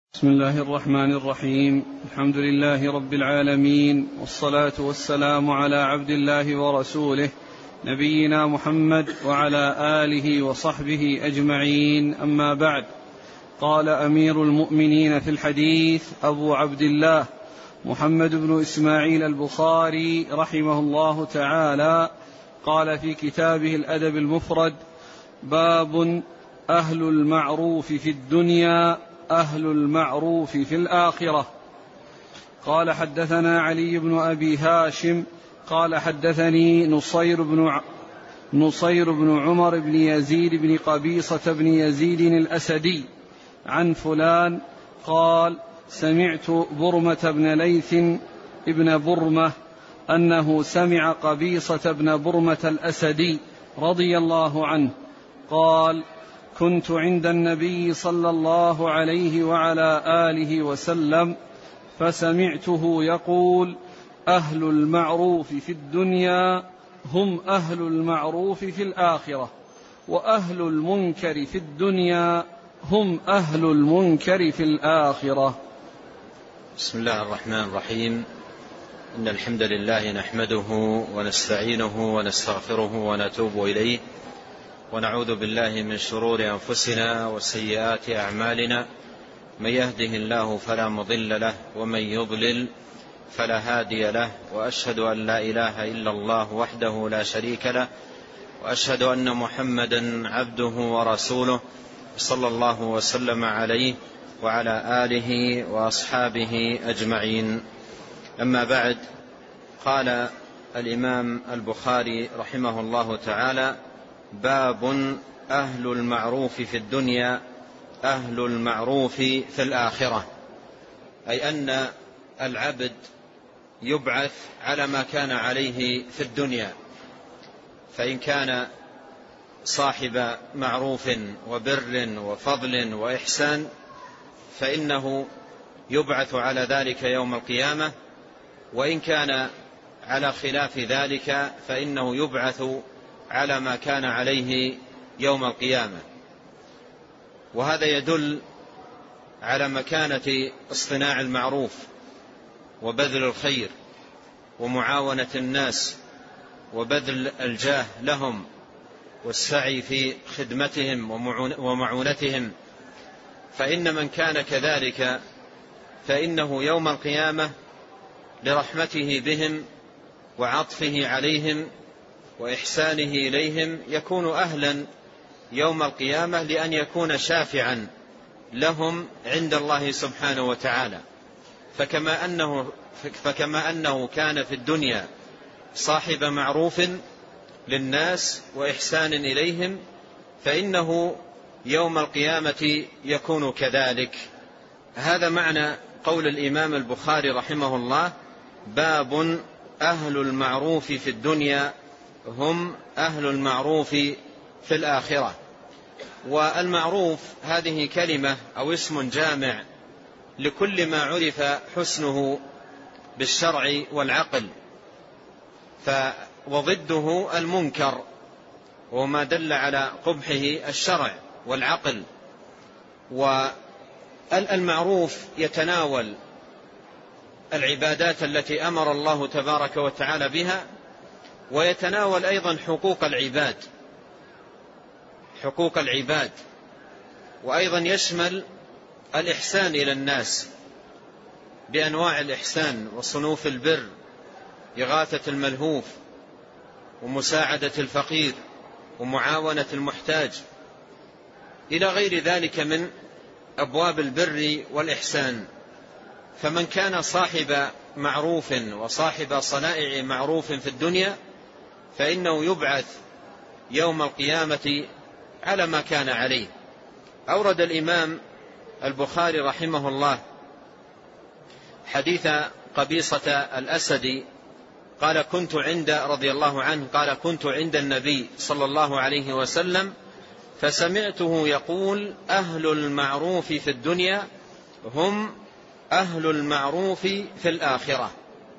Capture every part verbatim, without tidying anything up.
بسم الله الرحمن الرحيم. الحمد لله رب العالمين، والصلاة والسلام على عبد الله ورسوله نبينا محمد وعلى آله وصحبه أجمعين، أما بعد. قال أمير المؤمنين في الحديث أبو عبد الله محمد بن إسماعيل البخاري رحمه الله تعالى، قال في كتابه الأدب المفرد: باب أهل المعروف في الدنيا أهل المعروف في الآخرة. قال: حدثنا علي بن أبي هاشم قال حدثني نصير بن ع... نصير بن عمر بن يزيد بن قبيصة بن يزيد الأسدي عن فلان قال: سمعت برمة بن ليث ابن برمة أنه سمع قبيصة بن برمة الأسدي رضي الله عنه قال: كنت عند النبي صلى الله عليه وعلى آله وسلم فسمعته يقول: أهل المعروف في الدنيا هم أهل المعروف في الآخرة، وأهل المنكر في الدنيا هم أهل المنكر في الآخرة. بسم الله الرحمن الرحيم. إن الحمد لله نحمده ونستعينه ونستغفره ونتوب إليه، ونعوذ بالله من شرور أنفسنا وسيئات أعمالنا. من يهده الله فلا مضل له، ومن يضلل فلا هادي له، وأشهد أن لا إله إلا الله وحده لا شريك له، وأشهد أن محمدا عبده ورسوله صلى الله وسلم عليه وعلى آله وأصحابه أجمعين. أما بعد، قال الإمام البخاري رحمه الله تعالى: باب أهل المعروف في الدنيا أهل المعروف في الآخرة، أي أن العبد يبعث على ما كان عليه في الدنيا، فإن كان صاحب معروف وبر وفضل وإحسان فإنه يبعث على ذلك يوم القيامة، وإن كان على خلاف ذلك فإنه يبعث على ما كان عليه يوم القيامة. وهذا يدل على مكانة اصطناع المعروف وبذل الخير ومعاونة الناس وبذل الجاه لهم والسعي في خدمتهم ومعونتهم، فإن من كان كذلك فإنه يوم القيامة لرحمته بهم وعطفه عليهم وإحسانه إليهم يكون أهلا يوم القيامة لأن يكون شافعا لهم عند الله سبحانه وتعالى. فكما أنه, فكما أنه كان في الدنيا صاحب معروف للناس وإحسان إليهم، فإنه يوم القيامة يكون كذلك. هذا معنى قول الإمام البخاري رحمه الله: باب أهل المعروف في الدنيا هم أهل المعروف في الآخرة. والمعروف هذه كلمة أو اسم جامع لكل ما عرف حسنه بالشرع والعقل، وضده المنكر وما دل على قبحه الشرع والعقل. والمعروف يتناول العبادات التي أمر الله تبارك وتعالى بها، ويتناول أيضا حقوق العباد حقوق العباد وأيضا يشمل الإحسان إلى الناس بأنواع الإحسان وصنوف البر، إغاثة الملهوف ومساعدة الفقير ومعاونة المحتاج إلى غير ذلك من أبواب البر والإحسان. فمن كان صاحب معروف وصاحب صنائع معروف في الدنيا فإنه يبعث يوم القيامة على ما كان عليه. أورد الإمام البخاري رحمه الله حديث قبيصة الأسدي قال: كنت عند رضي الله عنه قال كنت عند النبي صلى الله عليه وسلم فسمعته يقول: أهل المعروف في الدنيا هم أهل المعروف في الآخرة.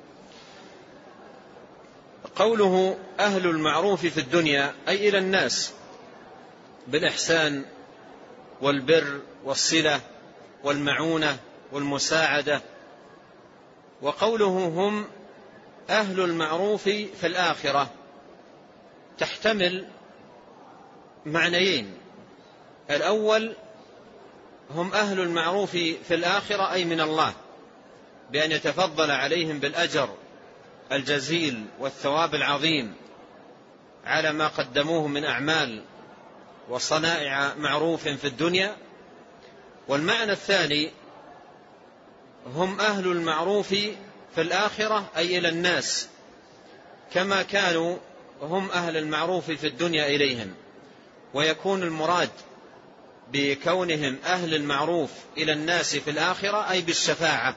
قوله أهل المعروف في الدنيا أي إلى الناس بالإحسان والبر والصلة والمعونة والمساعدة. وقوله هم أهل المعروف في الآخرة تحتمل معنيين: الأول هم أهل المعروف في الآخرة أي من الله، بأن يتفضل عليهم بالأجر الجزيل والثواب العظيم على ما قدموه من أعمال وصنائع معروف في الدنيا. والمعنى الثاني هم أهل المعروف في الآخرة أي إلى الناس، كما كانوا هم أهل المعروف في الدنيا إليهم. ويكون المراد بكونهم أهل المعروف إلى الناس في الآخرة أي بالشفاعة،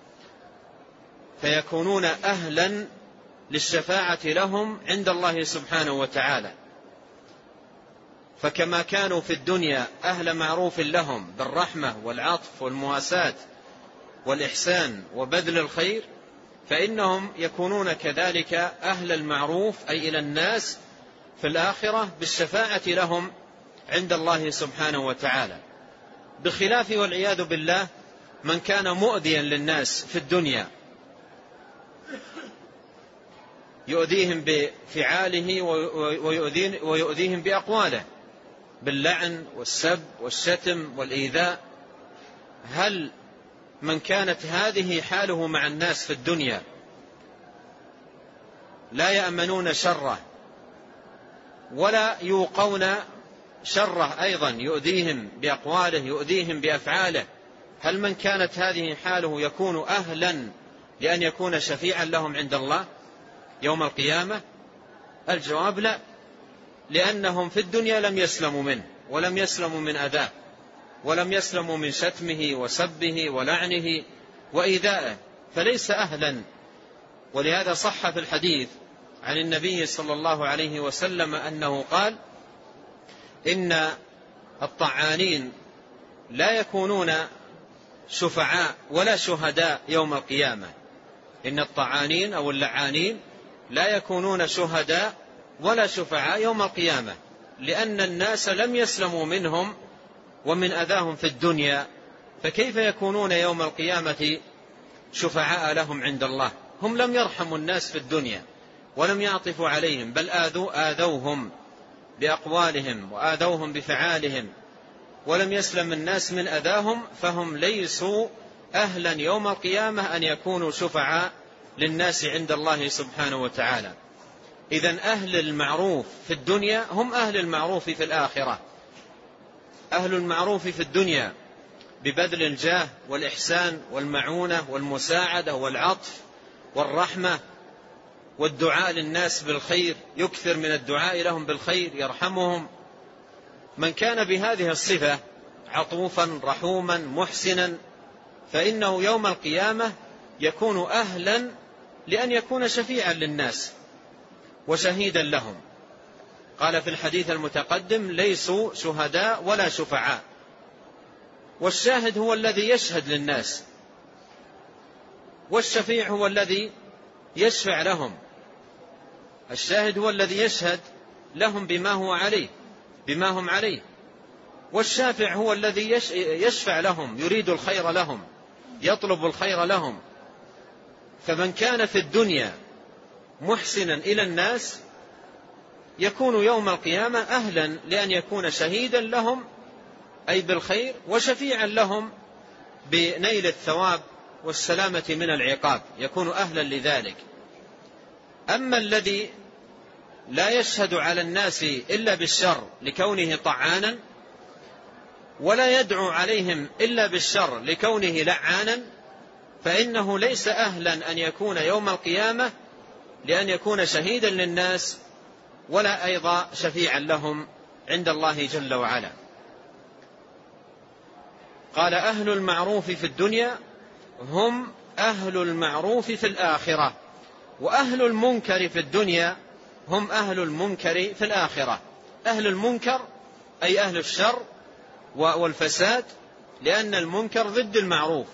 فيكونون أهلا للشفاعة لهم عند الله سبحانه وتعالى. فكما كانوا في الدنيا أهل معروف لهم بالرحمة والعطف والمواساة والإحسان وبذل الخير، فإنهم يكونون كذلك أهل المعروف أي إلى الناس في الآخرة بالشفاعة لهم عند الله سبحانه وتعالى، بخلاف والعياذ بالله من كان مؤذيا للناس في الدنيا، يؤذيهم بفعاله ويؤذيهم بأقواله باللعن والسب والشتم والإيذاء. هل من كانت هذه حاله مع الناس في الدنيا لا يأمنون شره ولا يوقون شره أيضا، يؤذيهم بأقواله يؤذيهم بأفعاله، هل من كانت هذه حاله يكون أهلا لأن يكون شفيعا لهم عند الله يوم القيامة؟ الجواب لا، لأنهم في الدنيا لم يسلموا منه ولم يسلموا من أذاه ولم يسلموا من شتمه وسبه ولعنه وإيذائه، فليس أهلا. ولهذا صح في الحديث عن النبي صلى الله عليه وسلم أنه قال: إن الطعانين لا يكونون شفعاء ولا شهداء يوم القيامة. إن الطعانين أو اللعانين لا يكونون شهداء ولا شفعاء يوم القيامة، لأن الناس لم يسلموا منهم ومن أذاهم في الدنيا، فكيف يكونون يوم القيامة شفعاء لهم عند الله؟ هم لم يرحموا الناس في الدنيا ولم يعطفوا عليهم، بل آذوا آذوهم بأقوالهم وآذوهم بفعالهم، ولم يسلم الناس من أذاهم، فهم ليسوا أهلا يوم القيامة أن يكونوا شفعاء للناس عند الله سبحانه وتعالى. إذن أهل المعروف في الدنيا هم أهل المعروف في الآخرة. أهل المعروف في الدنيا ببذل الجاه والإحسان والمعونة والمساعدة والعطف والرحمة والدعاء للناس بالخير، يكثر من الدعاء لهم بالخير، يرحمهم. من كان بهذه الصفة عطوفا رحوما محسنا فإنه يوم القيامة يكون أهلا لأن يكون شفيعا للناس وشهيدا لهم. قال في الحديث المتقدم: ليسوا شهداء ولا شفعاء. والشاهد هو الذي يشهد للناس، والشفيع هو الذي يشفع لهم. الشاهد هو الذي يشهد لهم بما هو عليه بما هم عليه، والشافع هو الذي يشفع لهم، يريد الخير لهم، يطلب الخير لهم. فمن كان في الدنيا محسنا إلى الناس يكون يوم القيامة أهلا لأن يكون شهيدا لهم أي بالخير، وشفيعا لهم بنيل الثواب والسلامة من العقاب، يكون أهلا لذلك. أما الذي لا يشهد على الناس إلا بالشر لكونه طعانا، ولا يدعو عليهم إلا بالشر لكونه لعانا، فإنه ليس أهلا أن يكون يوم القيامة لأن يكون شهيدا للناس ولا أيضا شفيعا لهم عند الله جل وعلا. قال: أهل المعروف في الدنيا هم أهل المعروف في الآخرة، وأهل المنكر في الدنيا هم أهل المنكر في الآخرة. أهل المنكر أي أهل الشر والفساد، لأن المنكر ضد المعروف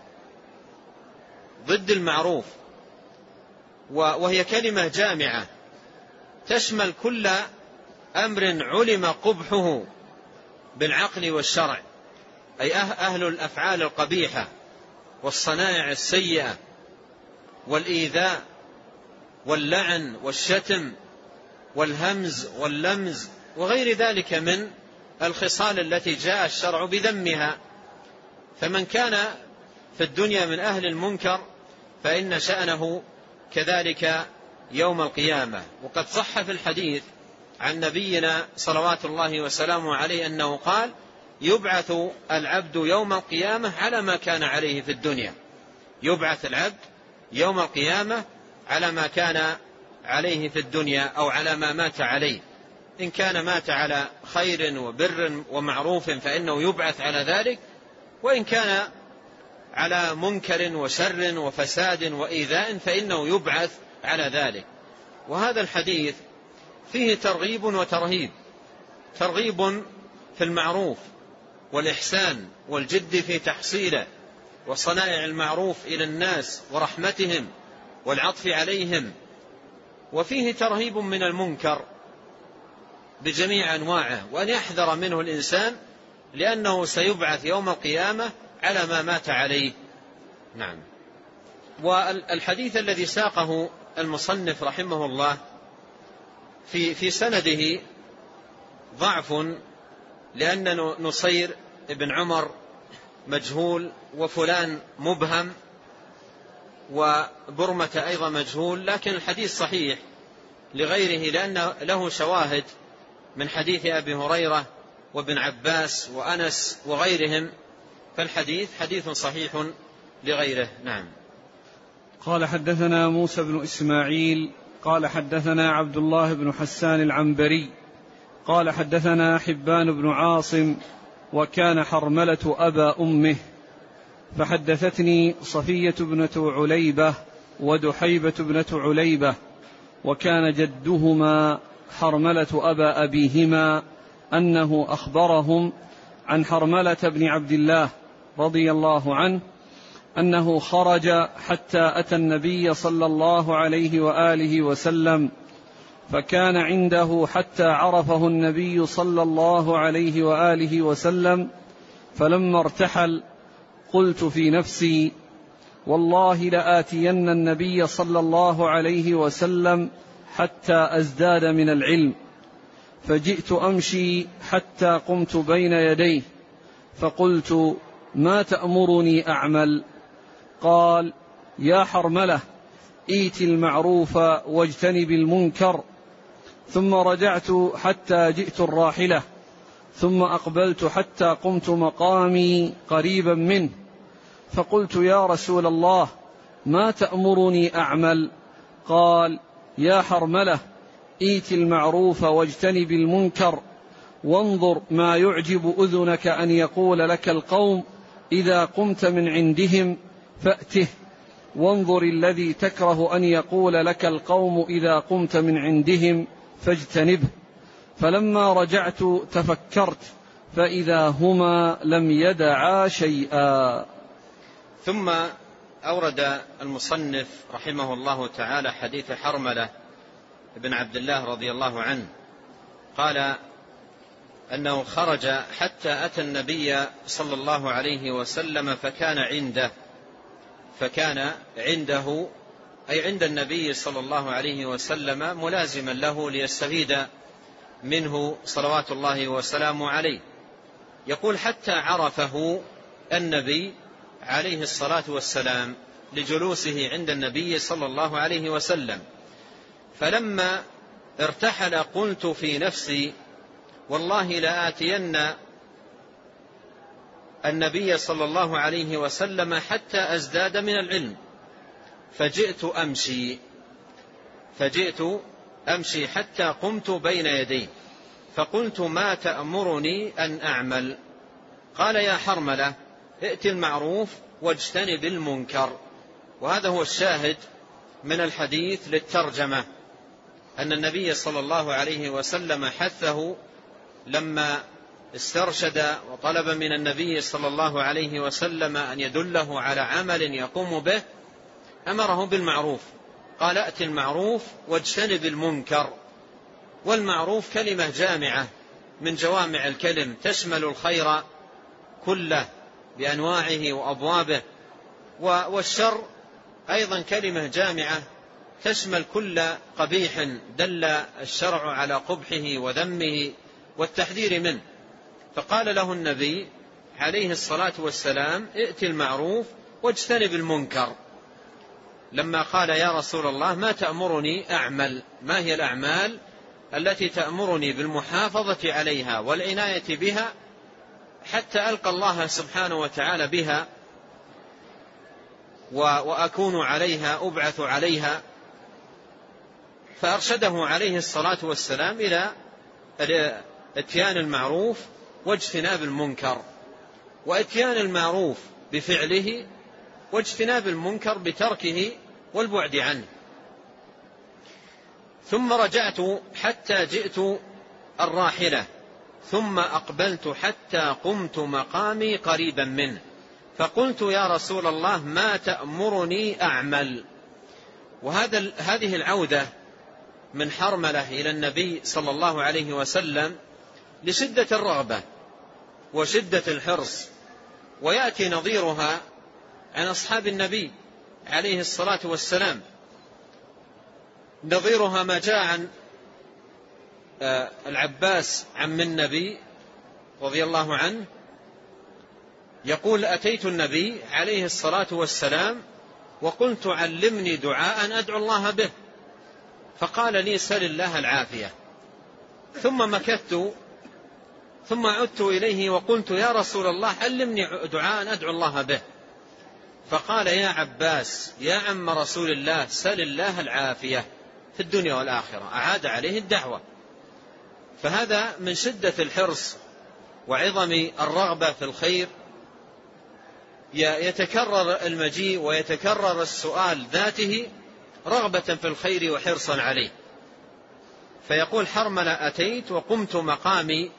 ضد المعروف وهي كلمة جامعة تشمل كل أمر علم قبحه بالعقل والشرع. أي أهل الأفعال القبيحة والصنائع السيئة والإيذاء واللعن والشتم والهمز واللمز وغير ذلك من الخصال التي جاء الشرع بذمها. فمن كان في الدنيا من أهل المنكر فإن شأنه كذلك يوم القيامة. وقد صح في الحديث عن نبينا صلوات الله وسلامه عليه أنه قال: يبعث العبد يوم القيامة على ما كان عليه في الدنيا. يبعث العبد يوم القيامة على ما كان عليه في الدنيا أو على ما مات عليه. إن كان مات على خير وبر ومعروف فإنه يبعث على ذلك، وإن كان على منكر وشر وفساد وإيذاء فإنه يبعث على ذلك. وهذا الحديث فيه ترغيب وترهيب. ترغيب في المعروف والإحسان والجد في تحصيله وصنائع المعروف إلى الناس ورحمتهم والعطف عليهم، وفيه ترهيب من المنكر بجميع أنواعه، وأن يحذر منه الإنسان لأنه سيبعث يوم القيامة على ما مات عليه. نعم. والحديث الذي ساقه المصنف رحمه الله في في سنده ضعف، لأن نصير ابن عمر مجهول، وفلان مبهم، وبرمة أيضا مجهول، لكن الحديث صحيح لغيره لأن له شواهد من حديث أبي هريرة وابن عباس وأنس وغيرهم، فالحديث حديث صحيح لغيره. نعم. قال: حدثنا موسى بن إسماعيل قال حدثنا عبد الله بن حسان العنبري قال حدثنا حبان بن عاصم وكان حرملة أبا أمه، فحدثتني صفية بنة عليبة ودحيبة بنة عليبة، وكان جدهما حرملة أبا أبيهما، أنه أخبرهم عن حرملة بن عبد الله رضي الله عنه أنه خرج حتى أتى النبي صلى الله عليه وآله وسلم، فكان عنده حتى عرفه النبي صلى الله عليه وآله وسلم، فلما ارتحل قلت في نفسي: والله لآتين النبي صلى الله عليه وسلم حتى أزداد من العلم، فجئت أمشي حتى قمت بين يديه فقلت: ما تأمرني أعمل؟ قال: يا حرملة، ائت المعروف واجتنب المنكر. ثم رجعت حتى جئت الراحلة، ثم أقبلت حتى قمت مقامي قريبا منه، فقلت: يا رسول الله، ما تأمرني أعمل؟ قال: يا حرملة، ائت المعروف واجتنب المنكر، وانظر ما يعجب أذنك أن يقول لك القوم إذا قمت من عندهم فأته، وانظر الذي تكره أن يقول لك القوم إذا قمت من عندهم فاجتنبه. فلما رجعت تفكرت فإذا هما لم يدعا شيئا. ثم أورد المصنف رحمه الله تعالى حديث حرملة بن عبد الله رضي الله عنه قال أنه خرج حتى أتى النبي صلى الله عليه وسلم فكان عنده فكان عنده أي عند النبي صلى الله عليه وسلم ملازما له ليستفيد منه صلوات الله وسلامه عليه. يقول: حتى عرفه النبي عليه الصلاة والسلام لجلوسه عند النبي صلى الله عليه وسلم، فلما ارتحل قلت في نفسي: والله لآتين النبي صلى الله عليه وسلم حتى أزداد من العلم، فجئت أمشي فجئت أمشي حتى قمت بين يديه فقلت: ما تأمرني أن أعمل؟ قال: يا حرملة، ائت المعروف واجتنب المنكر. وهذا هو الشاهد من الحديث للترجمة، أن النبي صلى الله عليه وسلم حثه لما استرشد وطلب من النبي صلى الله عليه وسلم أن يدله على عمل يقوم به، أمره بالمعروف، قال: ائت المعروف واجتنب المنكر. والمعروف كلمة جامعة من جوامع الكلم، تشمل الخير كله بأنواعه وأبوابه. والشر أيضا كلمة جامعة تشمل كل قبيح دل الشرع على قبحه وذمه والتحذير منه. فقال له النبي عليه الصلاة والسلام ائت المعروف واجتنب المنكر، لما قال يا رسول الله ما تأمرني أعمل، ما هي الأعمال التي تأمرني بالمحافظة عليها والعناية بها حتى ألقى الله سبحانه وتعالى بها وأكون عليها أبعث عليها. فأرشده عليه الصلاة والسلام إلى اتيان المعروف واجتناب المنكر، واتيان المعروف بفعله واجتناب المنكر بتركه والبعد عنه. ثم رجعت حتى جئت الراحلة ثم أقبلت حتى قمت مقامي قريبا منه فقلت يا رسول الله ما تأمرني أعمل. وهذا هذه العودة من حرملة إلى النبي صلى الله عليه وسلم لشدة الرغبة وشدة الحرص، ويأتي نظيرها عن أصحاب النبي عليه الصلاة والسلام. نظيرها ما جاء عن العباس عم النبي رضي الله عنه يقول أتيت النبي عليه الصلاة والسلام وقلت علمني دعاء أدعو الله به، فقال لي سل الله العافية. ثم مكثت ثم عدت إليه وقلت يا رسول الله علمني دعاء أدعو الله به، فقال يا عباس يا عم رسول الله سل الله العافية في الدنيا والآخرة، أعاد عليه الدعوة. فهذا من شدة الحرص وعظم الرغبة في الخير يتكرر المجيء ويتكرر السؤال ذاته رغبة في الخير وحرصا عليه. فيقول حرملة أتيت وقمت مقامي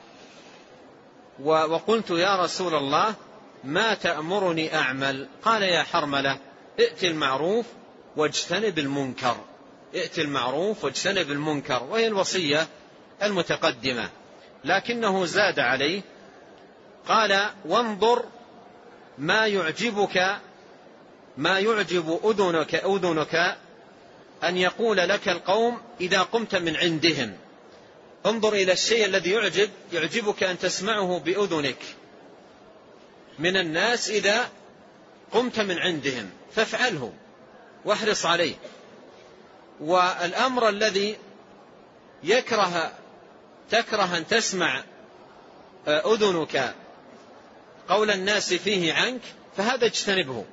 وقلت يا رسول الله ما تأمرني أعمل؟ قال يا حرملة ائت المعروف واجتنب المنكر، ائت المعروف واجتنب المنكر، وهي الوصية المتقدمة. لكنه زاد عليه قال وانظر ما يعجبك ما يعجب أذنك أذنك أن يقول لك القوم إذا قمت من عندهم. انظر إلى الشيء الذي يعجب يعجبك أن تسمعه بأذنك من الناس إذا قمت من عندهم، فافعله واحرص عليه. والأمر الذي يكره تكره أن تسمع أذنك قول الناس فيه عنك فهذا اجتنبه،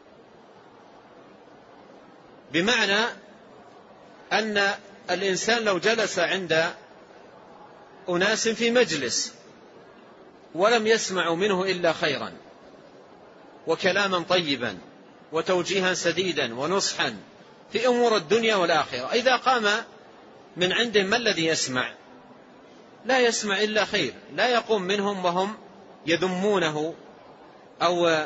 بمعنى أن الإنسان لو جلس عند أناس في مجلس ولم يسمعوا منه إلا خيرا وكلاما طيبا وتوجيها سديدا ونصحا في أمور الدنيا والآخرة، إذا قام من عندهم ما الذي يسمع؟ لا يسمع إلا خير، لا يقوم منهم وهم يذمونه أو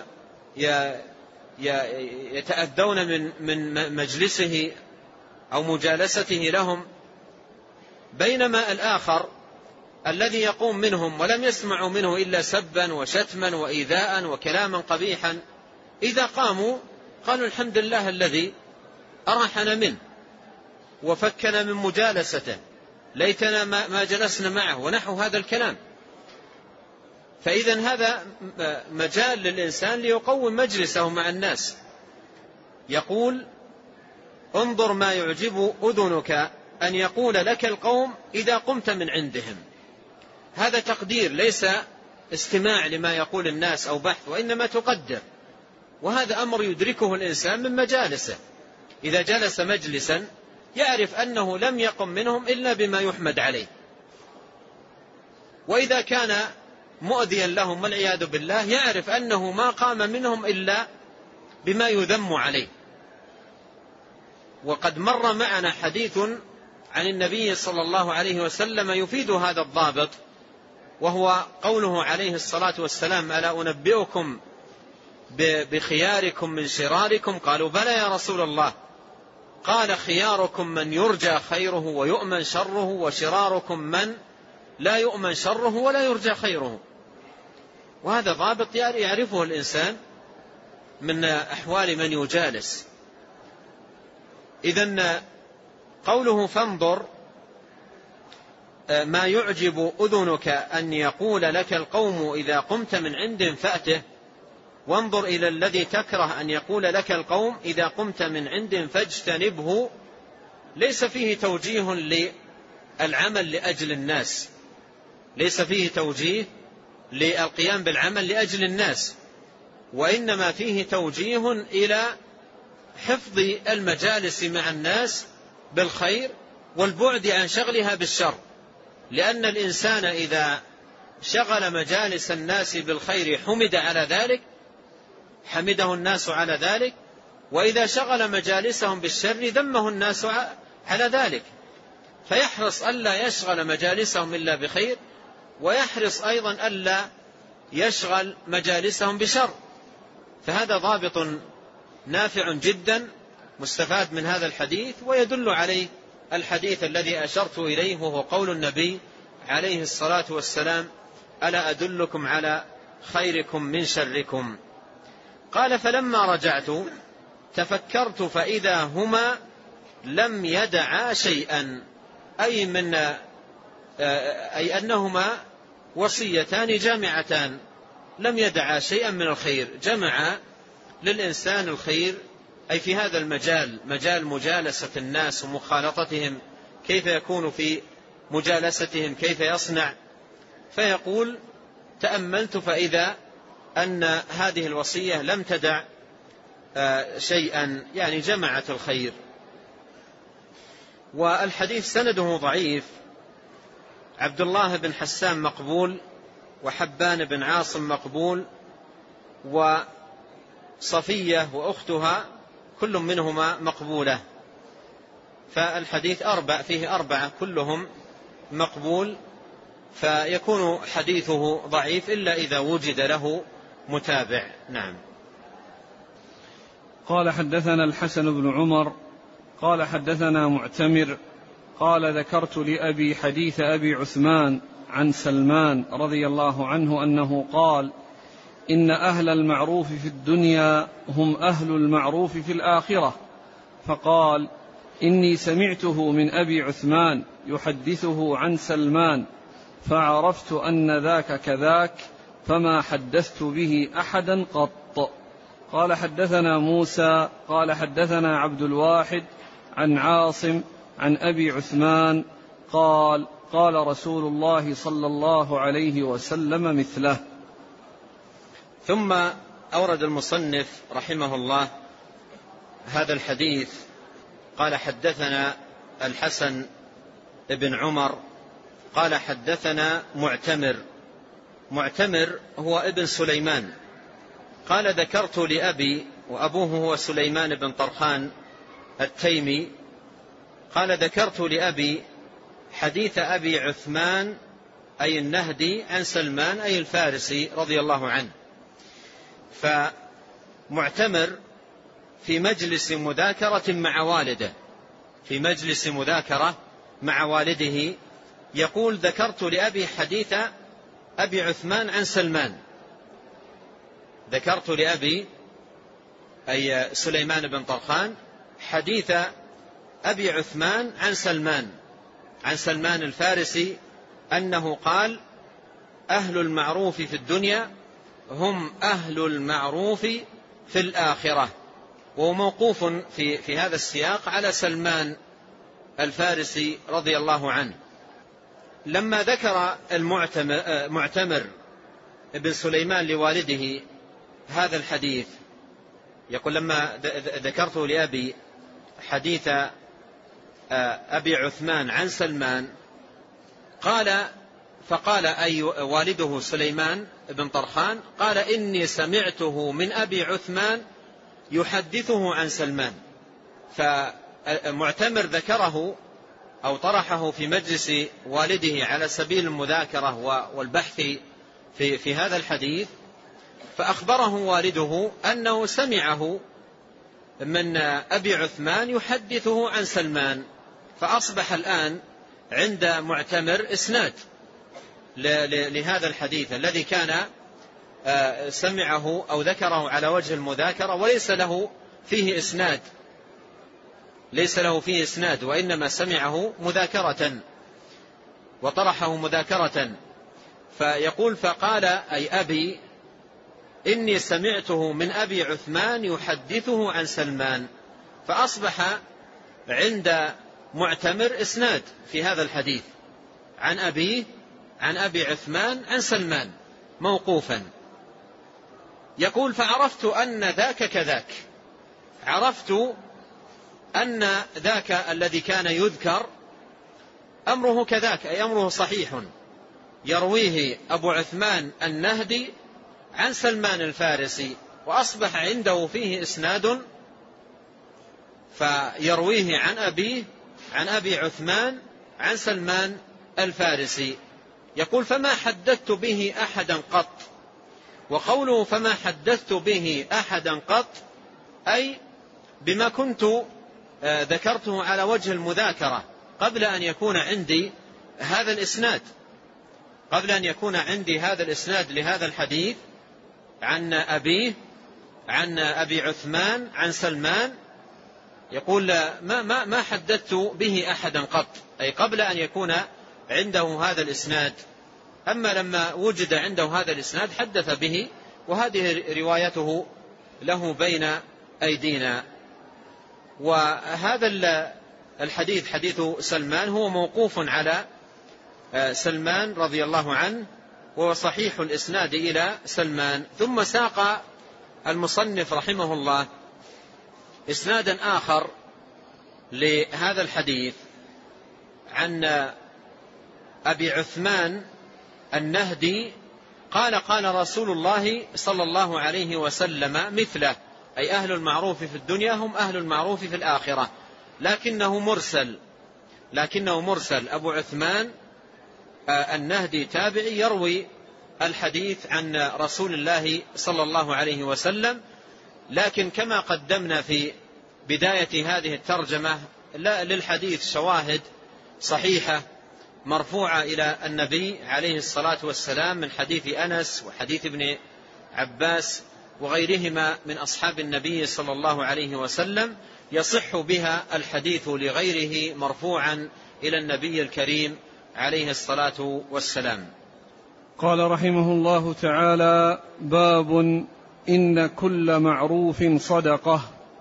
يتأذون من من مجلسه أو مجالسته لهم. بينما الآخر الذي يقوم منهم ولم يسمعوا منه إلا سبا وشتما وإيذاء وكلاما قبيحا، إذا قاموا قالوا الحمد لله الذي أراحنا منه وفكنا من مجالسته، ليتنا ما جلسنا معه ونحو هذا الكلام. فإذا هذا مجال للإنسان ليقوم مجلسه مع الناس. يقول انظر ما يعجب أذنك أن يقول لك القوم إذا قمت من عندهم. هذا تقدير ليس استماع لما يقول الناس أو بحث، وإنما تقدر، وهذا أمر يدركه الإنسان من مجالسه. إذا جلس مجلسا يعرف أنه لم يقم منهم إلا بما يحمد عليه، وإذا كان مؤذيا لهم والعياذ بالله يعرف أنه ما قام منهم إلا بما يذم عليه. وقد مر معنا حديث عن النبي صلى الله عليه وسلم يفيد هذا الضابط، وهو قوله عليه الصلاة والسلام ألا أنبئكم بخياركم من شراركم؟ قالوا بلى يا رسول الله. قال خياركم من يرجى خيره ويؤمن شره، وشراركم من لا يؤمن شره ولا يرجى خيره. وهذا ضابط يعرفه الإنسان من أحوال من يجالس. إذن قوله فانظر ما يعجب أذنك أن يقول لك القوم إذا قمت من عند فأته، وانظر إلى الذي تكره أن يقول لك القوم إذا قمت من عند فاجتنبه، ليس فيه توجيه للعمل لأجل الناس، ليس فيه توجيه للقيام بالعمل لأجل الناس، وإنما فيه توجيه إلى حفظ المجالس مع الناس بالخير والبعد عن شغلها بالشر، لأن الإنسان إذا شغل مجالس الناس بالخير حمد على ذلك، حمده الناس على ذلك، وإذا شغل مجالسهم بالشر ذمه الناس على ذلك، فيحرص ألا يشغل مجالسهم إلا بخير، ويحرص أيضا ألا يشغل مجالسهم بشر. فهذا ضابط نافع جدا مستفاد من هذا الحديث، ويدل عليه الحديث الذي أشرت إليه، وهو قول النبي عليه الصلاة والسلام: ألا أدلكم على خيركم من شركم؟ قال: فلما رجعت تفكرت فإذا هما لم يدعا شيئا، أي من أي أنهما وصيتان جامعتان، لم يدعا شيئا من الخير، جمع للإنسان الخير أي في هذا المجال، مجال مجالسة الناس ومخالطتهم، كيف يكون في مجالستهم، كيف يصنع. فيقول: تأملت فإذا أن هذه الوصية لم تدع شيئا، يعني جمعت الخير. والحديث سنده ضعيف، عبد الله بن حسان مقبول، وحبان بن عاصم مقبول، وصفية وأختها كل منهما مقبولة، فالحديث أربع فيه أربعة كلهم مقبول، فيكون حديثه ضعيف إلا إذا وجد له متابع. نعم. قال: حدثنا الحسن بن عمر قال حدثنا معتمر قال: ذكرت لأبي حديث أبي عثمان عن سلمان رضي الله عنه أنه قال: إن أهل المعروف في الدنيا هم أهل المعروف في الآخرة. فقال: إني سمعته من أبي عثمان يحدثه عن سلمان، فعرفت أن ذاك كذاك، فما حدثت به أحدا قط. قال: حدثنا موسى قال حدثنا عبد الواحد عن عاصم عن أبي عثمان قال: قال رسول الله صلى الله عليه وسلم مثله. ثم أورد المصنف رحمه الله هذا الحديث، قال: حدثنا الحسن بن عمر قال حدثنا معتمر. معتمر هو ابن سليمان. قال: ذكرت لأبي، وأبوه هو سليمان بن طرخان التيمي. قال: ذكرت لأبي حديث أبي عثمان أي النهدي عن سلمان أي الفارسي رضي الله عنه. فمعتمر في مجلس مذاكرة مع والده، في مجلس مذاكرة مع والده يقول: ذكرت لأبي حديث أبي عثمان عن سلمان. ذكرت لأبي أي سليمان بن طرخان حديث أبي عثمان عن سلمان، عن سلمان الفارسي، أنه قال: أهل المعروف في الدنيا هم أهل المعروف في الآخرة. وهو موقوف في, في هذا السياق على سلمان الفارسي رضي الله عنه. لما ذكر المعتمر ابن سليمان لوالده هذا الحديث، يقول: لما ذكرت لأبي حديث أبي عثمان عن سلمان، قال فقال أي والده سليمان بن طرخان قال: إني سمعته من أبي عثمان يحدثه عن سلمان. فمعتمر ذكره أو طرحه في مجلس والده على سبيل المذاكرة والبحث في, في هذا الحديث، فأخبره والده أنه سمعه من أبي عثمان يحدثه عن سلمان، فأصبح الآن عند معتمر إسناد لهذا الحديث الذي كان سمعه أو ذكره على وجه المذاكرة وليس له فيه إسناد ليس له فيه إسناد وإنما سمعه مذاكرة وطرحه مذاكرة. فيقول فقال أي أبي إني سمعته من أبي عثمان يحدثه عن سلمان، فأصبح عند معتمر إسناد في هذا الحديث عن أبيه عن أبي عثمان عن سلمان موقوفا. يقول فعرفت أن ذاك كذاك، عرفت أن ذاك الذي كان يذكر أمره كذاك، أي أمره صحيح، يرويه أبو عثمان النهدي عن سلمان الفارسي، وأصبح عنده فيه إسناد فيرويه عن أبيه عن أبي عثمان عن سلمان الفارسي. يقول فما حدثت به أحدا قط. وقوله فما حدثت به أحدا قط أي بما كنت ذكرته على وجه المذاكرة قبل أن يكون عندي هذا الإسناد قبل أن يكون عندي هذا الإسناد لهذا الحديث عن أبيه عن أبي عثمان عن سلمان. يقول ما, ما, ما حدثت به أحدا قط، أي قبل أن يكون عنده هذا الإسناد. أما لما وجد عنده هذا الإسناد حدث به، وهذه روايته له بين أيدينا. وهذا الحديث حديث سلمان هو موقوف على سلمان رضي الله عنه، وهو صحيح الإسناد إلى سلمان. ثم ساق المصنف رحمه الله إسنادا آخر لهذا الحديث عن أبي عثمان النهدي قال قال رسول الله صلى الله عليه وسلم مثله، أي أهل المعروف في الدنيا هم أهل المعروف في الآخرة، لكنه مرسل لكنه مرسل أبو عثمان النهدي تابعي يروي الحديث عن رسول الله صلى الله عليه وسلم. لكن كما قدمنا في بداية هذه الترجمة للحديث شواهد صحيحة مرفوعة إلى النبي عليه الصلاة والسلام من حديث أنس وحديث ابن عباس وغيرهما من أصحاب النبي صلى الله عليه وسلم، يصح بها الحديث لغيره مرفوعا إلى النبي الكريم عليه الصلاة والسلام. قال رحمه الله تعالى: باب إن كل معروف صدقة.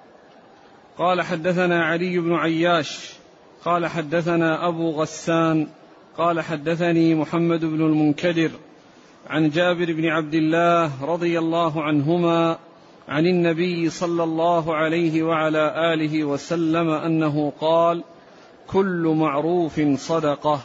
قال حدثنا علي بن عياش قال حدثنا أبو غسان قال حدثني محمد بن المنكدر عن جابر بن عبد الله رضي الله عنهما عن النبي صلى الله عليه وعلى آله وسلم أنه قال: كل معروف صدقة.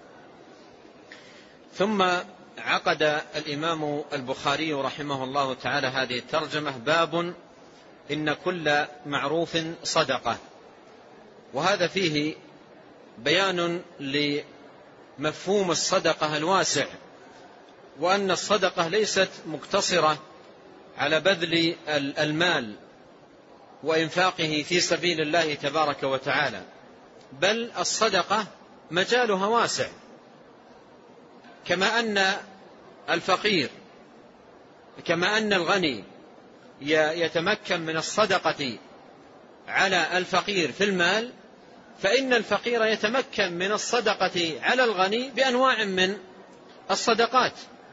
ثم عقد الإمام البخاري رحمه الله تعالى هذه الترجمة: باب إن كل معروف صدقة. وهذا فيه بيان لمفهوم الصدقة الواسع، وأن الصدقة ليست مقتصرة على بذل المال وإنفاقه في سبيل الله تبارك وتعالى، بل الصدقة مجالها واسع. كما أن الفقير كما أن الغني يتمكن من الصدقة على الفقير في المال، فإن الفقير يتمكن من الصدقة على الغني بأنواع من الصدقات.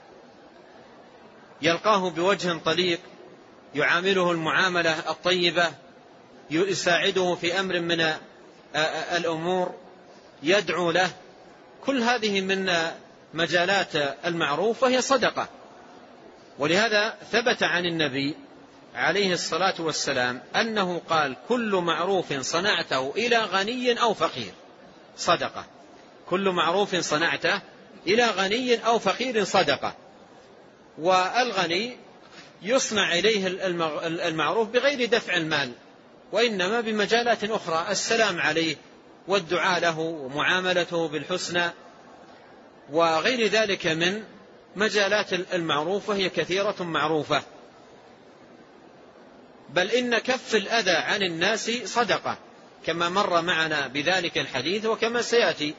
يلقاه بوجه طليق، يعامله المعاملة الطيبة، يساعده في أمر من الأمور، يدعو له. كل هذه من مجالات المعروف وهي صدقة. ولهذا ثبت عن النبي عليه الصلاة والسلام أنه قال: كل معروف صنعته إلى غني أو فقير صدقة. كل معروف صنعته إلى غني أو فقير صدقة. والغني يصنع إليه المعروف بغير دفع المال، وإنما بمجالات أخرى: السلام عليه والدعاء له ومعاملته بالحسنى وغير ذلك من مجالات المعروف، وهي كثيرة معروفة. بل إن كف الأذى عن الناس صدقة، كما مر معنا بذلك الحديث وكما سيأتي.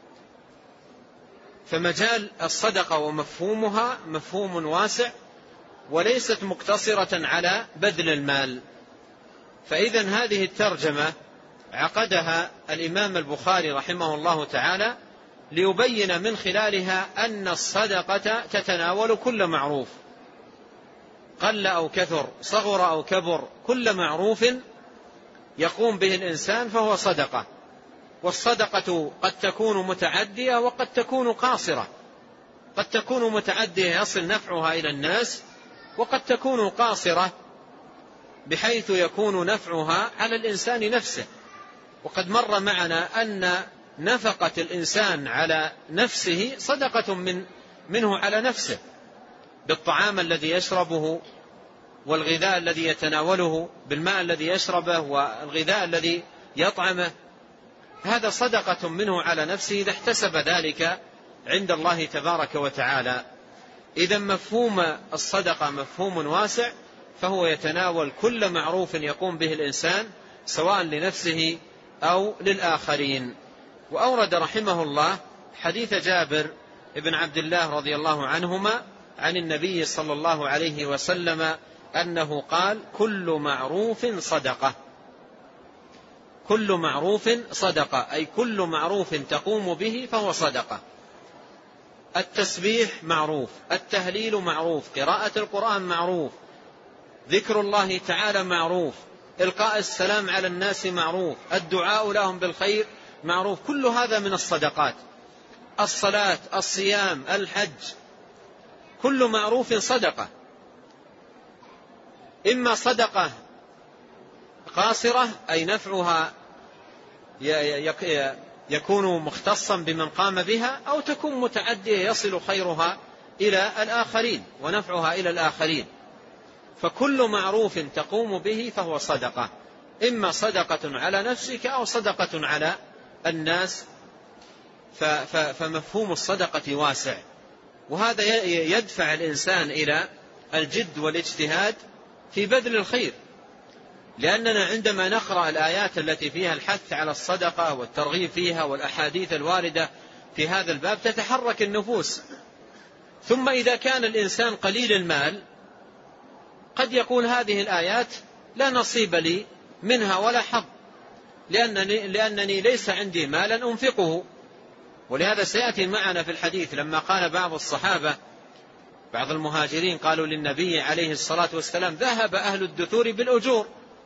فمجال الصدقة ومفهومها مفهوم واسع، وليست مقتصرة على بذل المال. فإذن هذه الترجمة عقدها الإمام البخاري رحمه الله تعالى ليبين من خلالها أن الصدقة تتناول كل معروف، قل أو كثر، صغر أو كبر، كل معروف يقوم به الإنسان فهو صدقة. والصدقة قد تكون متعدية وقد تكون قاصرة، قد تكون متعدية يصل نفعها إلى الناس، وقد تكون قاصرة بحيث يكون نفعها على الإنسان نفسه. وقد مر معنا أن نفقة الإنسان على نفسه صدقة من منه على نفسه، بالطعام الذي يشربه والغذاء الذي يتناوله، بالماء الذي يشربه والغذاء الذي يطعمه، هذا صدقة منه على نفسه إذا احتسب ذلك عند الله تبارك وتعالى. إذا مفهوم الصدقة مفهوم واسع، فهو يتناول كل معروف يقوم به الإنسان سواء لنفسه أو للآخرين. وأورد رحمه الله حديث جابر بن عبد الله رضي الله عنهما عن النبي صلى الله عليه وسلم أنه قال: كل معروف صدقة. كل معروف صدقة، أي كل معروف تقوم به فهو صدقة. التسبيح معروف، التهليل معروف، قراءة القرآن معروف، ذكر الله تعالى معروف، إلقاء السلام على الناس معروف، الدعاء لهم بالخير معروف، كل هذا من الصدقات. الصلاة، الصيام، الحج، كل معروف صدقة. إما صدقة قاصرة أي نفعها يكون مختصا بمن قام بها، أو تكون متعدية يصل خيرها إلى الآخرين ونفعها إلى الآخرين. فكل معروف تقوم به فهو صدقة، إما صدقة على نفسك أو صدقة على الناس. فمفهوم الصدقة واسع، وهذا يدفع الإنسان إلى الجد والاجتهاد في بذل الخير. لأننا عندما نقرأ الآيات التي فيها الحث على الصدقة والترغيب فيها والأحاديث الواردة في هذا الباب تتحرك النفوس. ثم إذا كان الإنسان قليل المال قد يقول هذه الآيات لا نصيب لي منها ولا حظ، لأنني, لأنني ليس عندي مالا أنفقه. ولهذا سيأتي معنا في الحديث لما قال بعض الصحابة، بعض المهاجرين قالوا للنبي عليه الصلاة والسلام: ذهب أهل الدثور بالأجور،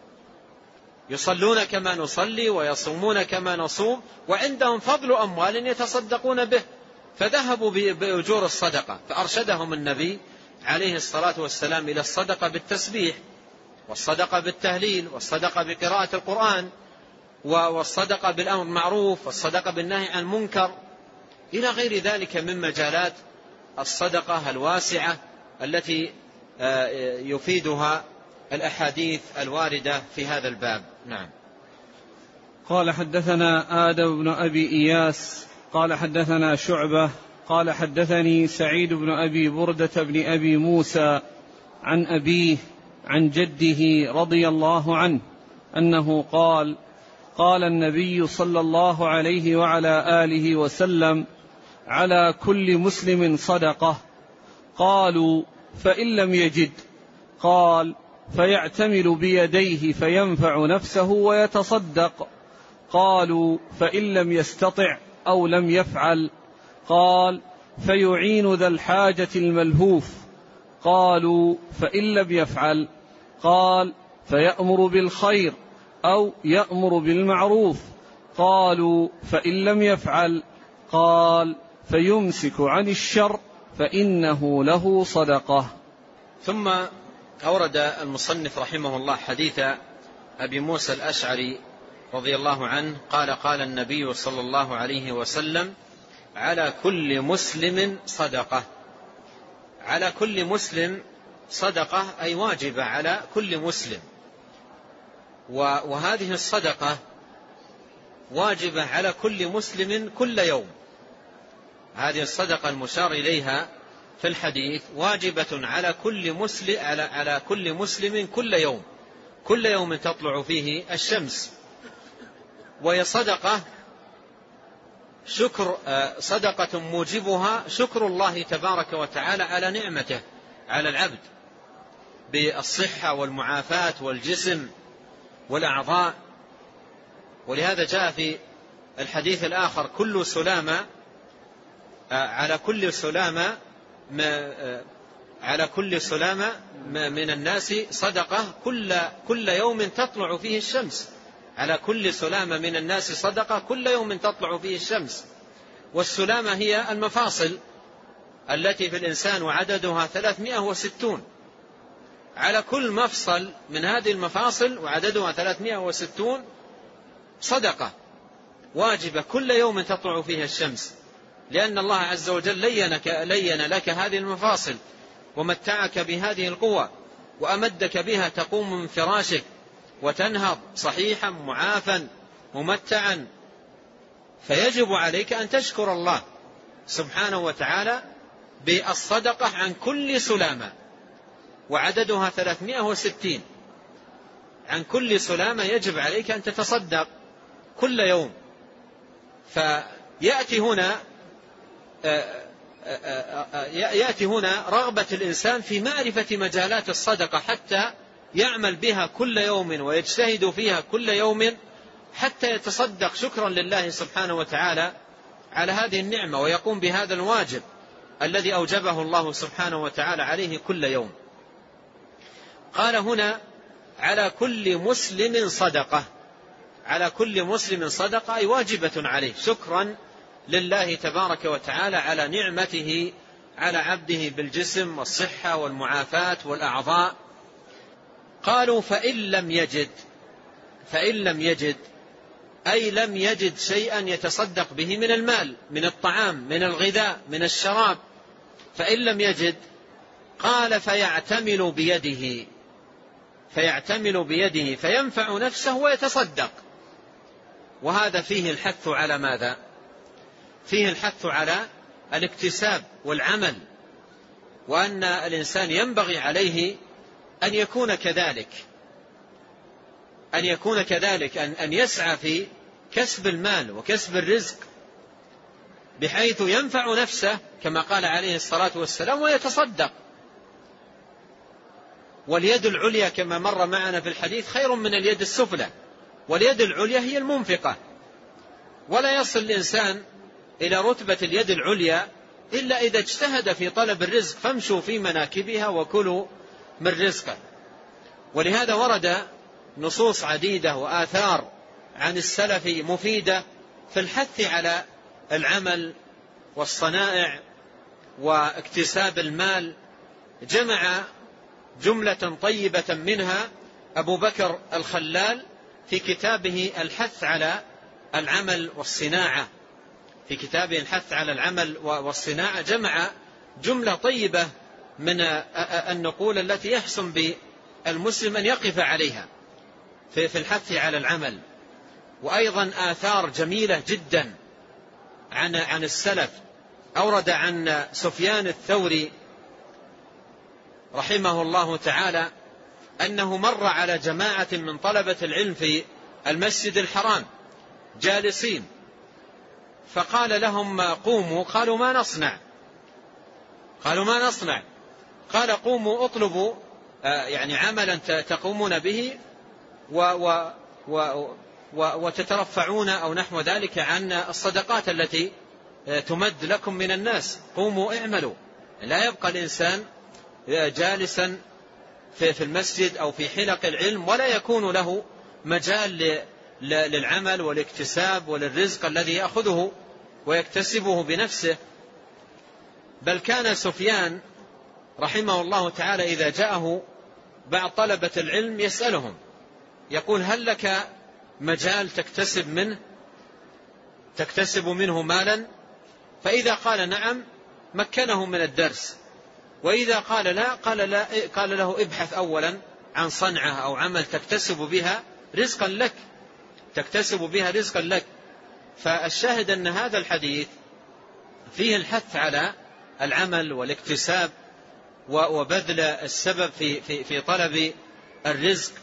يصلون كما نصلي ويصومون كما نصوم وعندهم فضل أموال يتصدقون به، فذهبوا بأجور الصدقة. فأرشدهم النبي عليه الصلاة والسلام إلى الصدقة بالتسبيح، والصدقة بالتهليل، والصدقة بقراءة القرآن، والصدقة بالأمر بالمعروف، والصدقة بالنهي عن المنكر، إلى غير ذلك من مجالات الصدقة الواسعة التي يفيدها الأحاديث الواردة في هذا الباب. نعم. قال: حدثنا آدم بن أبي إياس قال حدثنا شعبة قال حدثني سعيد بن أبي بردة بن أبي موسى عن أبيه عن جده رضي الله عنه أنه قال: قال النبي صلى الله عليه وعلى آله وسلم: على كل مسلم صدقة. قالوا: فإن لم يجد؟ قال: فيعتمل بيديه فينفع نفسه ويتصدق. قالوا: فإن لم يستطع أو لم يفعل؟ قال: فيعين ذا الحاجة الملهوف. قالوا: فإن لم يفعل؟ قال: فيأمر بالخير أو يأمر بالمعروف. قالوا: فإن لم يفعل؟ قال: فيمسك عن الشر فإنه له صدقة. ثم أورد المصنف رحمه الله حديث أبي موسى الأشعري رضي الله عنه قال: قال النبي صلى الله عليه وسلم: على كل مسلم صدقة. على كل مسلم صدقة أي واجبة على كل مسلم، وهذه الصدقة واجبة على كل مسلم كل يوم. هذه الصدقة المشار إليها في الحديث واجبة على كل مسلم على على كل مسلم كل يوم، كل يوم تطلع فيه الشمس. وهي صدقة شكر، صدقة موجبها شكر الله تبارك وتعالى على نعمته على العبد، بالصحة والمعافاة والجسم والأعضاء. ولهذا جاء في الحديث الآخر كل سلامة على كل سلامة على كل سلامة من الناس صدقة كل كل يوم تطلع فيه الشمس، على كل سلامة من الناس صدقة كل يوم تطلع فيه الشمس. والسلامة هي المفاصل التي في الإنسان وعددها ثلاثمائة وستون، على كل مفصل من هذه المفاصل وعددها ثلاثمائة وستون صدقة واجبة كل يوم تطلع فيها الشمس، لأن الله عز وجل لينك لين لك هذه المفاصل ومتعك بهذه القوة وأمدك بها تقوم من فراشك وتنهض صحيحا معافا ممتعا. فيجب عليك أن تشكر الله سبحانه وتعالى بالصدقة عن كل سلامة وعددها ثلاثمائة وستين. عن كل سلامة يجب عليك أن تتصدق كل يوم. فيأتي هنا يأتي هنا رغبة الإنسان في معرفة مجالات الصدقة حتى يعمل بها كل يوم ويجتهد فيها كل يوم حتى يتصدق شكرا لله سبحانه وتعالى على هذه النعمة ويقوم بهذا الواجب الذي أوجبه الله سبحانه وتعالى عليه كل يوم. قال هنا على كل مسلم صدقة، على كل مسلم صدقة أي واجبة عليه شكرا لله تبارك وتعالى على نعمته على عبده بالجسم والصحة والمعافاة والأعضاء. قالوا فإن لم يجد، فإن لم يجد أي لم يجد شيئا يتصدق به من المال، من الطعام، من الغذاء، من الشراب. فإن لم يجد قال فيعتمل بيده، فيعتمل بيده فينفع نفسه ويتصدق. وهذا فيه الحث على ماذا؟ فيه الحث على الاكتساب والعمل، وأن الإنسان ينبغي عليه أن يكون كذلك، أن يكون كذلك أن, أن يسعى في كسب المال وكسب الرزق بحيث ينفع نفسه كما قال عليه الصلاة والسلام ويتصدق. واليد العليا كما مر معنا في الحديث خير من اليد السفلى، واليد العليا هي المنفقة. ولا يصل الإنسان إلى رتبة اليد العليا إلا إذا اجتهد في طلب الرزق، فامشوا في مناكبها وكلوا من رزقه. ولهذا ورد نصوص عديدة وآثار عن السلف مفيدة في الحث على العمل والصنائع واكتساب المال. جمع جملة طيبة منها أبو بكر الخلال في كتابه الحث على العمل والصناعة، في كتابه الحث على العمل والصناعة جمع جملة طيبة من النقول التي يحسن بالمسلم أن يقف عليها في الحث على العمل. وأيضا آثار جميلة جدا عن عن السلف. أورد عن سفيان الثوري رحمه الله تعالى أنه مر على جماعة من طلبة العلم في المسجد الحرام جالسين، فقال لهم قوموا. قالوا ما نصنع؟ قالوا ما نصنع؟ قال قوموا اطلبوا يعني عملا تقومون به و و و وتترفعون أو نحو ذلك عن الصدقات التي تمد لكم من الناس. قوموا اعملوا. لا يبقى الإنسان جالسا في المسجد أو في حلق العلم ولا يكون له مجال للعمل والاكتساب وللرزق الذي يأخذه ويكتسبه بنفسه. بل كان سفيان رحمه الله تعالى إذا جاءه بعض طلبة العلم يسألهم يقول هل لك مجال تكتسب منه تكتسب منه مالا؟ فإذا قال نعم مكنه من الدرس، وإذا قال لا قال, لا قال له ابحث أولا عن صنعة أو عمل تكتسب بها رزقا لك تكتسب بها رزقا لك. فالشاهد أن هذا الحديث فيه الحث على العمل والاكتساب وبذل السبب في, في, في طلب الرزق.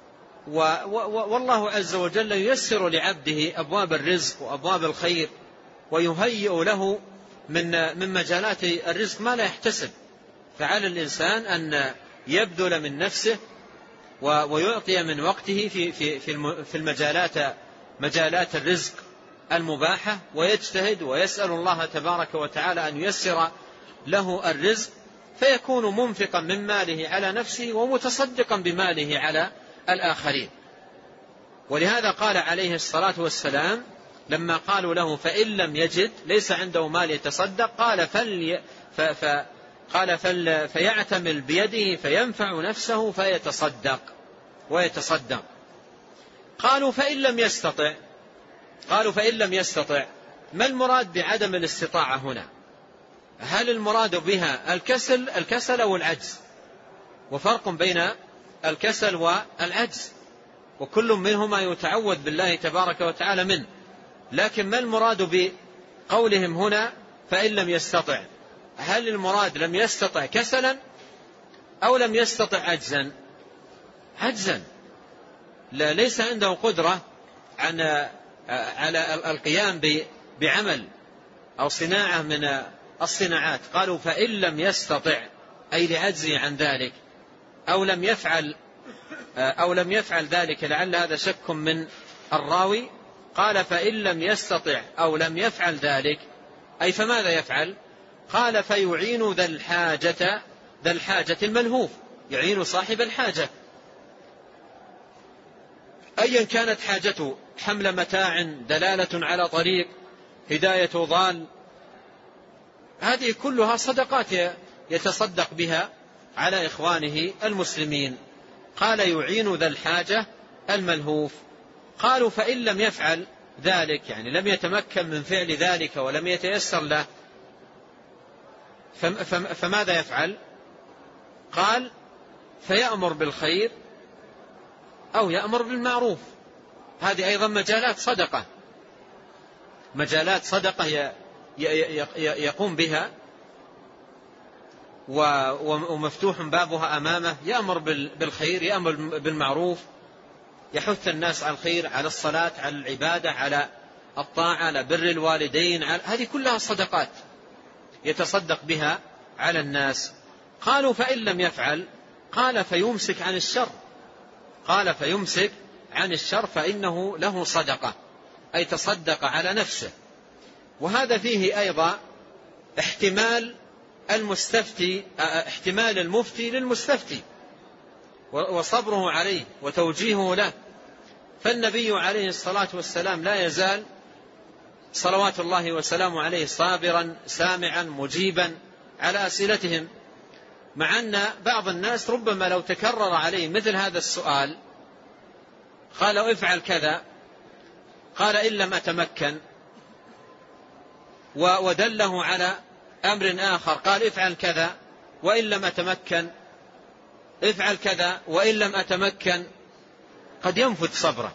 والله عز وجل ييسر لعبده أبواب الرزق وأبواب الخير ويهيئ له من من مجالات الرزق ما لا يحتسب. فعلى الإنسان أن يبذل من نفسه ويعطي من وقته في في في المجالات مجالات الرزق المباحة، ويجتهد ويسأل الله تبارك وتعالى أن ييسر له الرزق، فيكون منفقا من ماله على نفسه ومتصدقا بماله على الآخرين. ولهذا قال عليه الصلاة والسلام لما قالوا له فإن لم يجد، ليس عنده مال يتصدق، قال فلي ف ف قال فل فيعتمل بيده فينفع نفسه فيتصدق ويتصدق. قالوا فإن لم يستطع قالوا فإن لم يستطع ما المراد بعدم الاستطاعة هنا؟ هل المراد بها الكسل الكسل أو العجز؟ وفرق بين الكسل والعجز، وكل منهما يتعوذ بالله تبارك وتعالى منه. لكن ما المراد بقولهم هنا فإن لم يستطع؟ هل المراد لم يستطع كسلا أو لم يستطع عجزا؟ عجزا، لا ليس عنده قدرة عن على القيام بعمل أو صناعة من الصناعات. قالوا فإن لم يستطع أي لعجزه عن ذلك، أو لم يفعل أو لم يفعل ذلك، لعل هذا شك من الراوي. قال فإن لم يستطع أو لم يفعل ذلك أي فماذا يفعل؟ قال فيعين ذا الحاجة ذا الحاجة الملهوف، يعين صاحب الحاجة أيا كانت حاجته، حمل متاع، دلالة على طريق، هداية ضال، هذه كلها صدقات يتصدق بها على إخوانه المسلمين. قال يعين ذا الحاجة الملهوف. قالوا فإن لم يفعل ذلك، يعني لم يتمكن من فعل ذلك ولم يتيسر له، فماذا يفعل؟ قال فيأمر بالخير أو يأمر بالمعروف. هذه أيضا مجالات صدقة، مجالات صدقة يقوم بها ومفتوح بابها أمامه، يأمر بالخير، يأمر بالمعروف، يحث الناس على الخير، على الصلاة، على العبادة، على الطاعة، على بر الوالدين، هذه كلها صدقات يتصدق بها على الناس. قالوا فإن لم يفعل؟ قال فيمسك عن الشر قال فيمسك عن الشر فإنه له صدقة، أي تصدق على نفسه. وهذا فيه أيضا احتمال المستفتي احتمال المفتي للمستفتي وصبره عليه وتوجيهه له. فالنبي عليه الصلاة والسلام لا يزال صلوات الله وسلامه عليه صابرا سامعا مجيبا على أسئلتهم، مع أن بعض الناس ربما لو تكرر عليه مثل هذا السؤال قال لو افعل كذا، قال إن لم أتمكن، ودله على أمر آخر قال افعل كذا وإن لم أتمكن، افعل كذا وإن لم أتمكن، قد ينفذ صبره.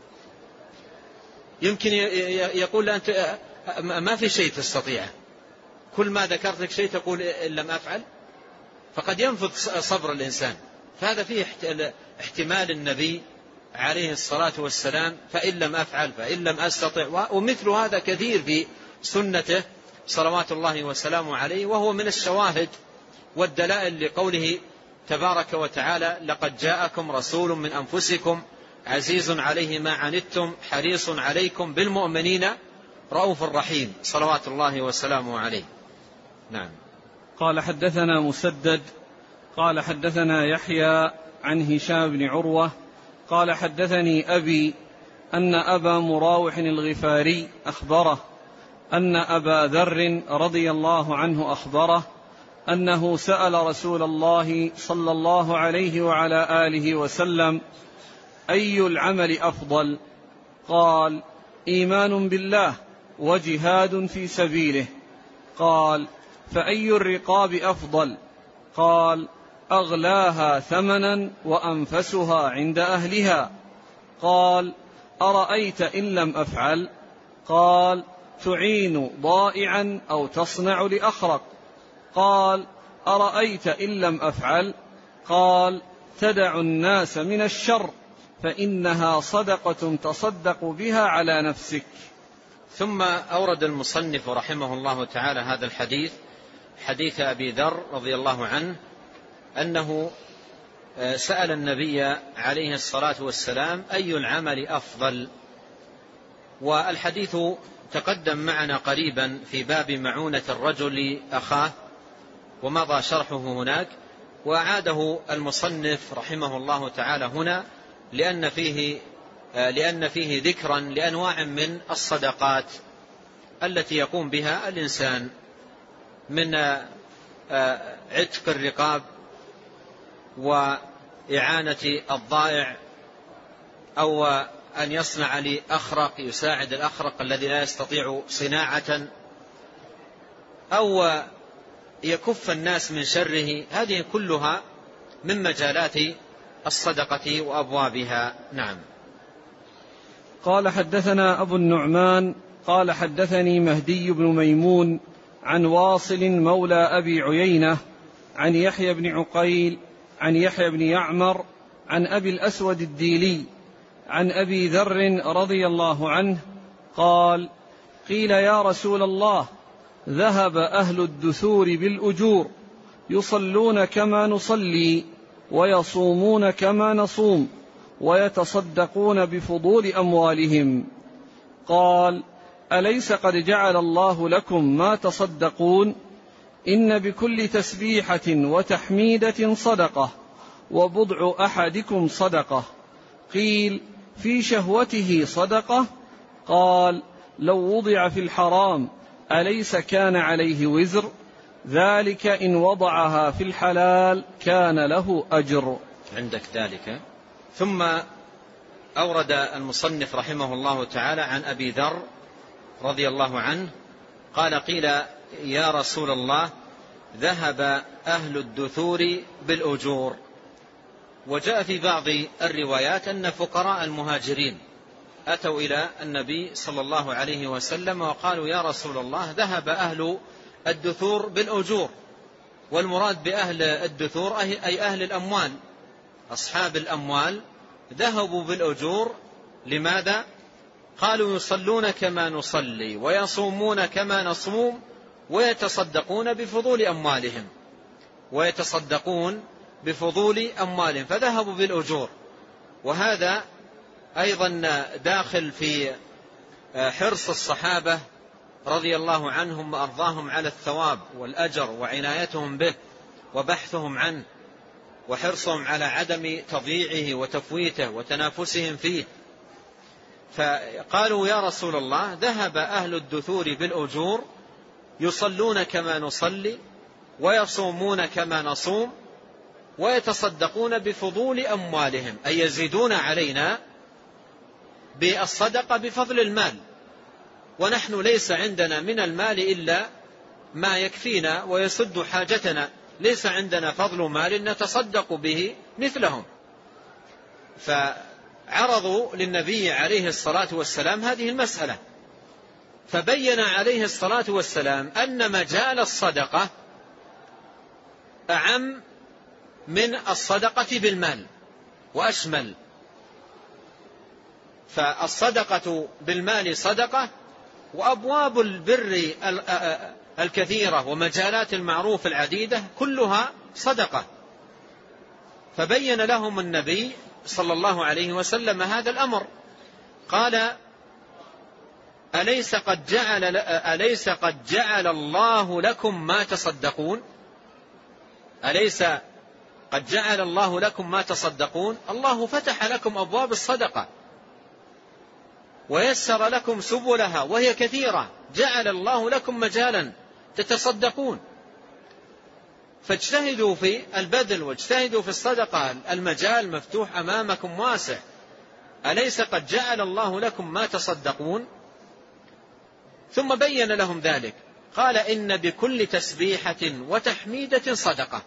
يمكن يقول أنت ما في شيء تستطيعه، كل ما ذكرت لك شيء تقول إن لم أفعل، فقد ينفذ صبر الإنسان. فهذا فيه احتمال النبي عليه الصلاة والسلام فإن لم أفعل فإن لم أستطع، ومثل هذا كثير في سنته صلوات الله وسلامه عليه، وهو من الشواهد والدلائل لقوله تبارك وتعالى لقد جاءكم رسول من أنفسكم عزيز عليه ما عنتم حريص عليكم بالمؤمنين رؤوف رحيم صلوات الله وسلامه عليه. نعم. قال حدثنا مسدد قال حدثنا يحيى عن هشام بن عروة قال حدثني أبي أن أبا مراوح الغفاري أخبره أن أبا ذر رضي الله عنه أخبره أنه سأل رسول الله صلى الله عليه وعلى آله وسلم أي العمل أفضل؟ قال إيمان بالله وجهاد في سبيله. قال فأي الرقاب أفضل؟ قال أغلاها ثمنا وأنفسها عند أهلها. قال أرأيت إن لم أفعل؟ قال تعين ضائعا أو تصنع لأخرق. قال أرأيت إن لم أفعل؟ قال تدع الناس من الشر فإنها صدقة تصدق بها على نفسك. ثم أورد المصنف رحمه الله تعالى هذا الحديث، حديث أبي ذر رضي الله عنه، أنه سأل النبي عليه الصلاة والسلام أي العمل أفضل، والحديث تقدم معنا قريبا في باب معونة الرجل أخاه ومضى شرحه هناك، وأعاده المصنف رحمه الله تعالى هنا لأن فيه, لأن فيه ذكرا لأنواع من الصدقات التي يقوم بها الإنسان، من عتق الرقاب وإعانة الضائع، أو أن يصنع لأخرق يساعد الأخرق الذي لا يستطيع صناعة، أو يكف الناس من شره. هذه كلها من مجالات الصدقة وأبوابها. نعم. قال حدثنا أبو النعمان قال حدثني مهدي بن ميمون عن واصل مولى أبي عيينة عن يحيى بن عقيل عن يحيى بن يعمر عن أبي الأسود الديلي عن أبي ذر رضي الله عنه قال: قيل يا رسول الله، ذهب أهل الدثور بالأجور يصلون كما نصلي ويصومون كما نصوم ويتصدقون بفضول أموالهم. قال: أليس قد جعل الله لكم ما تصدقون؟ إن بكل تسبيحة وتحميدة صدقة، وبضع أحدكم صدقة. قيل: في شهوته صدقة؟ قال: لو وضع في الحرام أليس كان عليه وزر؟ ذلك إن وضعها في الحلال كان له أجر. عندك ذلك. ثم أورد المصنف رحمه الله تعالى عن أبي ذر رضي الله عنه قال: قيل يا رسول الله، ذهب أهل الدثور بالأجور. وجاء في بعض الروايات أن فقراء المهاجرين أتوا إلى النبي صلى الله عليه وسلم وقالوا: يا رسول الله، ذهب أهل الدثور بالأجور. والمراد بأهل الدثور أي أهل الأموال، أصحاب الأموال ذهبوا بالأجور. لماذا؟ قالوا: يصلون كما نصلي ويصومون كما نصوم ويتصدقون بفضول أموالهم ويتصدقون بفضول أموالهم فذهبوا بالأجور. وهذا أيضا داخل في حرص الصحابة رضي الله عنهم وأرضاهم على الثواب والأجر وعنايتهم به وبحثهم عنه وحرصهم على عدم تضييعه وتفويته وتنافسهم فيه. فقالوا: يا رسول الله، ذهب أهل الدثور بالأجور يصلون كما نصلي ويصومون كما نصوم ويتصدقون بفضول أموالهم، أي يزيدون علينا بالصدقة بفضل المال، ونحن ليس عندنا من المال إلا ما يكفينا ويسد حاجتنا، ليس عندنا فضل مال نتصدق به مثلهم. فعرضوا للنبي عليه الصلاة والسلام هذه المسألة، فبين عليه الصلاة والسلام أن مجال الصدقة أعم من الصدقة بالمال وأشمل. فالصدقة بالمال صدقة، وأبواب البر الكثيرة ومجالات المعروف العديدة كلها صدقة. فبين لهم النبي صلى الله عليه وسلم هذا الأمر. قال: أليس قد جعل, أليس قد جعل الله لكم ما تصدقون؟ أليس قد جعل الله لكم ما تصدقون؟ الله فتح لكم أبواب الصدقة ويسر لكم سبلها وهي كثيرة، جعل الله لكم مجالا تتصدقون، فاجتهدوا في البذل واجتهدوا في الصدقة، المجال مفتوح أمامكم واسع. أليس قد جعل الله لكم ما تصدقون؟ ثم بين لهم ذلك. قال: إن بكل تسبيحة وتحميدة صدقة.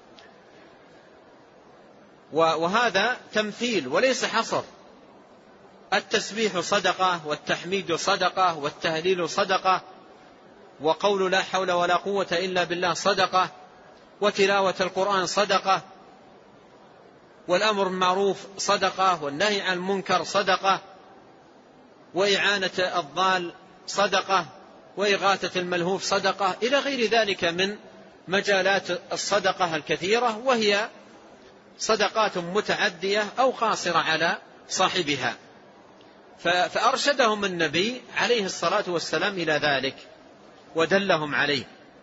وهذا تمثيل وليس حصر. التسبيح صدقة، والتحميد صدقة، والتهليل صدقة، وقول لا حول ولا قوة إلا بالله صدقة، وتلاوة القرآن صدقة، والأمر بالمعروف صدقة، والنهي عن المنكر صدقة، وإعانة الضال صدقة، وإغاثة الملهوف صدقة، إلى غير ذلك من مجالات الصدقة الكثيرة، وهي صدقات متعدية أو قاصرة على صاحبها. فأرشدهم النبي عليه الصلاة والسلام إلى ذلك ودلهم عليه.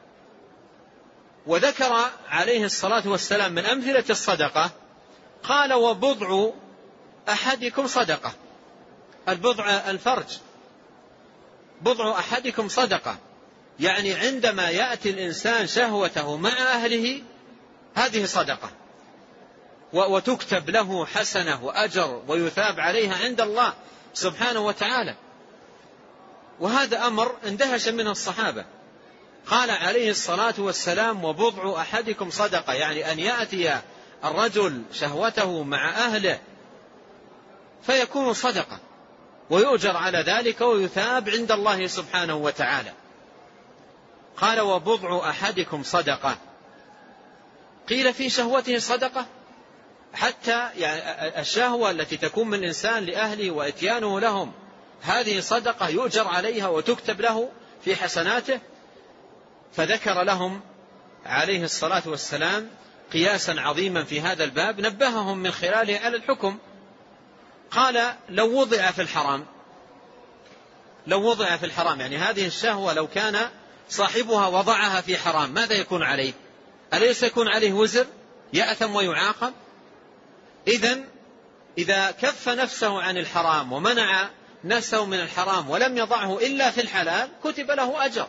وذكر عليه الصلاة والسلام من أمثلة الصدقة قال: وبضع أحدكم صدقة. البضع الفرج، بضع أحدكم صدقة، يعني عندما يأتي الإنسان شهوته مع أهله هذه صدقة، وتكتب له حسنة وأجر ويثاب عليها عند الله سبحانه وتعالى. وهذا أمر اندهش منه الصحابة. قال عليه الصلاة والسلام: وبضع أحدكم صدقة، يعني أن يأتي الرجل شهوته مع أهله فيكون صدقة ويؤجر على ذلك ويثاب عند الله سبحانه وتعالى. قال: وبضع أحدكم صدقة. قيل: في شهوته صدقة؟ حتى يعني الشهوة التي تكون من الإنسان لأهله وإتيانه لهم هذه صدقة يؤجر عليها وتكتب له في حسناته؟ فذكر لهم عليه الصلاة والسلام قياسا عظيما في هذا الباب نبههم من خلاله على الحكم. قال: لو وضع في الحرام، لو وضع في الحرام، يعني هذه الشهوة لو كان صاحبها وضعها في حرام ماذا يكون عليه؟ أليس يكون عليه وزر يأثم ويعاقب؟ إذن إذا كف نفسه عن الحرام ومنع نفسه من الحرام ولم يضعه إلا في الحلال كتب له أجر.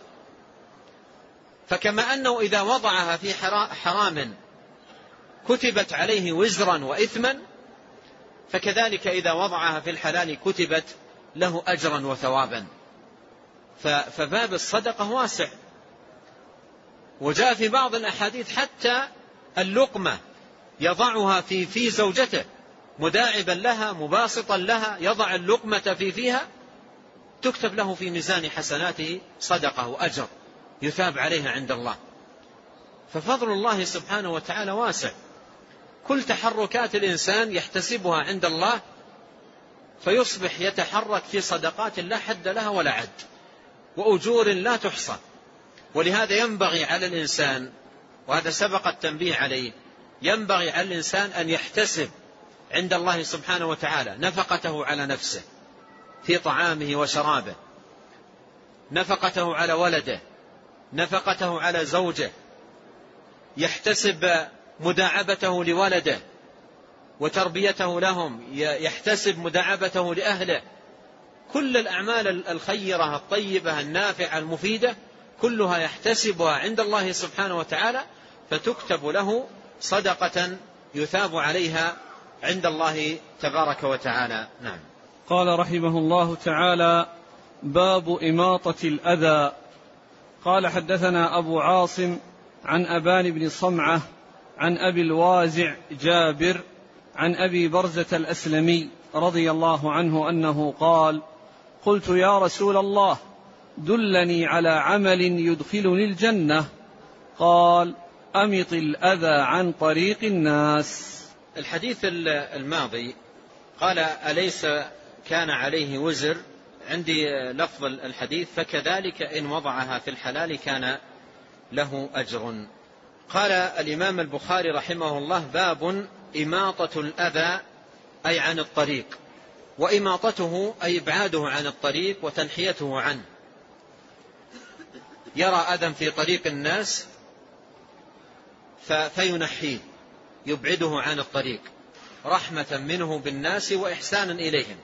فكما أنه إذا وضعها في حرام كتبت عليه وزرا وإثما، فكذلك إذا وضعها في الحلال كتبت له أجرا وثوابا. فباب الصدقة واسع. وجاء في بعض الأحاديث حتى اللقمة يضعها في في زوجته مداعبا لها مباسطا لها، يضع اللقمة في فيها تكتب له في ميزان حسناته صدقة وأجر يثاب عليها عند الله. ففضل الله سبحانه وتعالى واسع. كل تحركات الإنسان يحتسبها عند الله فيصبح يتحرك في صدقات لا حد لها ولا عد وأجور لا تحصى. ولهذا ينبغي على الإنسان، وهذا سبق التنبيه عليه، ينبغي على الإنسان أن يحتسب عند الله سبحانه وتعالى نفقته على نفسه في طعامه وشرابه، نفقته على ولده، نفقته على زوجه، يحتسب مداعبته لولده وتربيته لهم، يحتسب مداعبته لأهله. كل الأعمال الخيرة الطيبة النافعة المفيدة كلها يحتسبها عند الله سبحانه وتعالى فتكتب له صدقة يثاب عليها عند الله تبارك وتعالى. نعم. قال رحمه الله تعالى: باب إماطة الأذى. قال: حدثنا أبو عاصم عن أبان بن صمعة عن أبي الوازع جابر عن أبي برزة الأسلمي رضي الله عنه أنه قال: قلت يا رسول الله دلني على عمل يدخلني الجنة. قال: أمط الأذى عن طريق الناس. الحديث الماضي قال: أليس كان عليه وزر؟ عندي لفظ الحديث: فكذلك إن وضعها في الحلال كان له أجر. قال الإمام البخاري رحمه الله: باب إماطة الأذى، أي عن الطريق، وإماطته أي إبعاده عن الطريق وتنحيته عنه. يرى أذى في طريق الناس فينحيه، يبعده عن الطريق رحمة منه بالناس وإحسانا إليهم.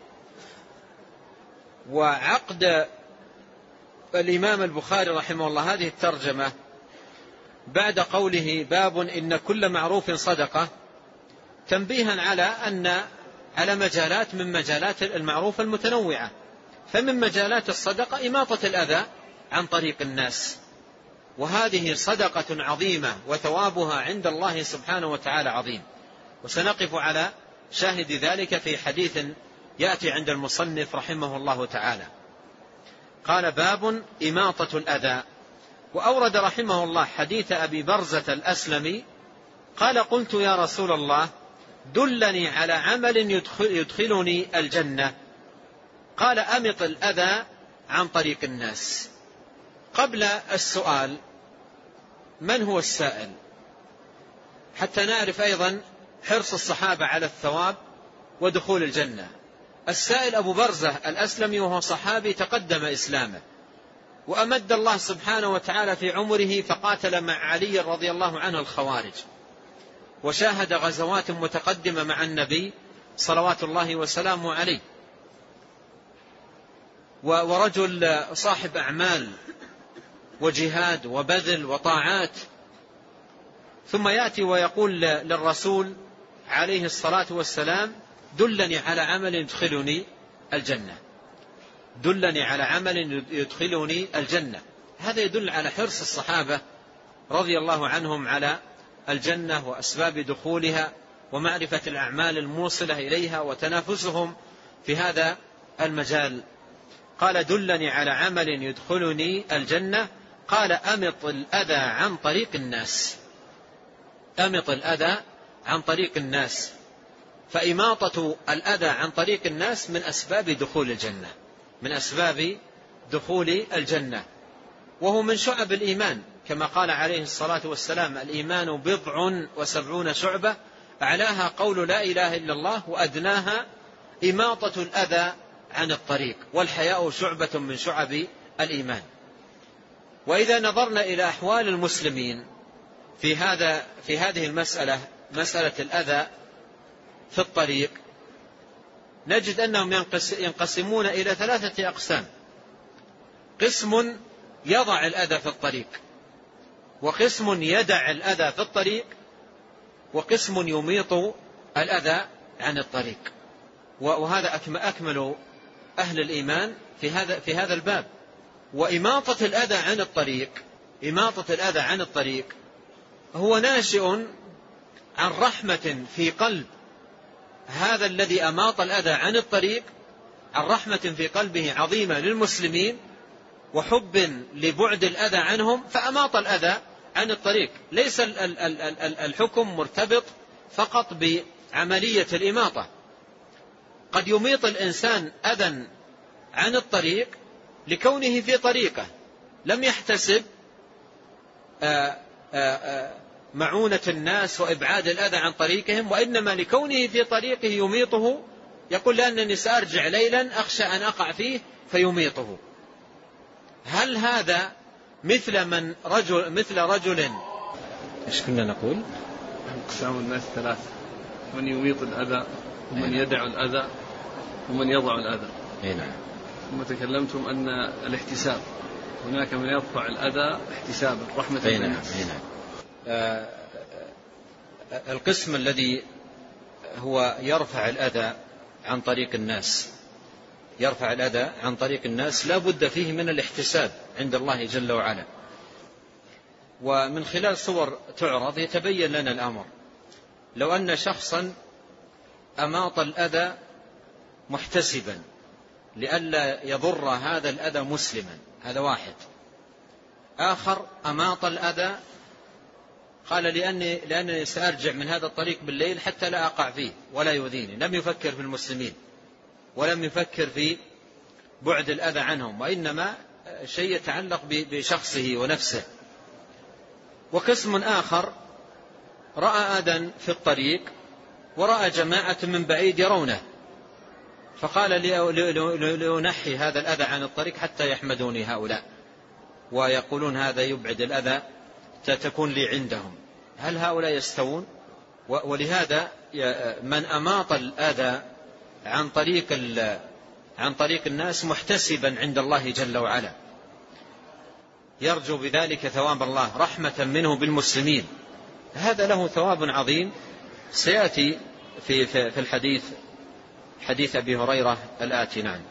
وعقد الإمام البخاري رحمه الله هذه الترجمة بعد قوله: باب إن كل معروف صدقة، تنبيها على أن على مجالات من مجالات المعروف المتنوعة. فمن مجالات الصدقة إماطة الأذى عن طريق الناس، وهذه صدقة عظيمة وثوابها عند الله سبحانه وتعالى عظيم. وسنقف على شاهد ذلك في حديث يأتي عند المصنف رحمه الله تعالى. قال: باب إماطة الأذى. وأورد رحمه الله حديث أبي برزة الأسلمي قال: قلت يا رسول الله دلني على عمل يدخل يدخلني الجنة. قال: أمط الأذى عن طريق الناس. قبل السؤال من هو السائل، حتى نعرف أيضا حرص الصحابة على الثواب ودخول الجنة. السائل أبو برزة الأسلمي وهو صحابي تقدم إسلامه، وأمد الله سبحانه وتعالى في عمره فقاتل مع علي رضي الله عنه الخوارج، وشاهد غزوات متقدمة مع النبي صلوات الله وسلامه عليه، ورجل صاحب أعمال وجهاد وبذل وطاعات، ثم يأتي ويقول للرسول عليه الصلاة والسلام: دلني على عمل يدخلني الجنة، دلني على عمل يدخلني الجنة. هذا يدل على حرص الصحابة رضي الله عنهم على الجنة وأسباب دخولها ومعرفة الأعمال الموصلة إليها وتنافسهم في هذا المجال. قال: دلني على عمل يدخلني الجنة. قال: أمط الأذى عن طريق الناس، أمط الأذى عن طريق الناس. فإماطة الأذى عن طريق الناس من أسباب دخول الجنة، من أسباب دخول الجنة، وهو من شعب الإيمان، كما قال عليه الصلاة والسلام: الإيمان بضع وسبعون شعبة، أعلاها قول لا إله إلا الله، وأدناها إماطة الأذى عن الطريق، والحياء شعبة من شعب الإيمان. وإذا نظرنا إلى أحوال المسلمين في هذا في هذه المسألة، مسألة الأذى في الطريق، نجد أنهم ينقسمون إلى ثلاثة أقسام: قسم يضع الأذى في الطريق، وقسم يدع الأذى في الطريق، وقسم يميط الأذى عن الطريق. وهذا أكمل أهل الإيمان في هذا في هذا الباب. وإماطة الأذى عن الطريق، إماطة الأذى عن الطريق هو ناشئ عن رحمة في قلب هذا الذي أماط الأذى عن الطريق، عن رحمة في قلبه عظيمة للمسلمين وحب لبعد الأذى عنهم، فأماط الأذى عن الطريق. ليس الحكم مرتبط فقط بعملية الإماطة، قد يميط الإنسان أذى عن الطريق لكونه في طريقه لم يحتسب آآ آآ معونة الناس وإبعاد الأذى عن طريقهم، وإنما لكونه في طريقه يميطه، يقول: لأنني سأرجع ليلا أخشى أن أقع فيه فيميطه. هل هذا مثل من رجل مثل رجل إيش كنا نقول؟ أقسام الناس ثلاث: من يميط الأذى، ومن يدع الأذى، ومن يضع الأذى. نعم. ثم تكلمتم أن الاحتساب، هناك من يرفع الأذى احتسابا رحمة بالناس. نعم. آه القسم الذي هو يرفع الأذى عن طريق الناس، يرفع الأذى عن طريق الناس لا بد فيه من الاحتساب عند الله جل وعلا. ومن خلال صور تعرض يتبين لنا الأمر. لو أن شخصا أماط الأذى محتسبا لئلا يضر هذا الأذى مسلما، هذا واحد. آخر أماط الأذى قال: لأني, لأنني سأرجع من هذا الطريق بالليل حتى لا أقع فيه ولا يؤذيني. لم يفكر في المسلمين ولم يفكر في بعد الأذى عنهم، وإنما شيء يتعلق بشخصه ونفسه. وقسم آخر رأى أذى في الطريق ورأى جماعة من بعيد يرونه، فقال: لأنحي هذا الأذى عن الطريق حتى يحمدوني هؤلاء ويقولون هذا يبعد الأذى تكون لي عندهم. هل هؤلاء يستوون؟ ولهذا من أماط الأذى عن طريق عن طريق الناس محتسبا عند الله جل وعلا، يرجو بذلك ثواب الله رحمة منه بالمسلمين، هذا له ثواب عظيم سيأتي في في الحديث، حديث أبي هريرة الآتي. نعم.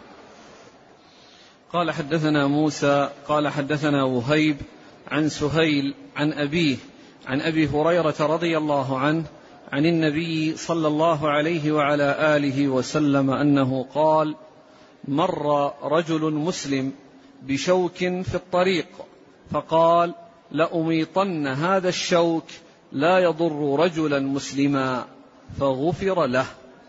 قال: حدثنا موسى قال حدثنا وهيب عن سهيل عن أبيه عن أبي هريرة رضي الله عنه عن النبي صلى الله عليه وعلى آله وسلم أنه قال: مر رجل مسلم بشوك في الطريق فقال: لأميطن هذا الشوك لا يضر رجلا مسلما، فغفر له.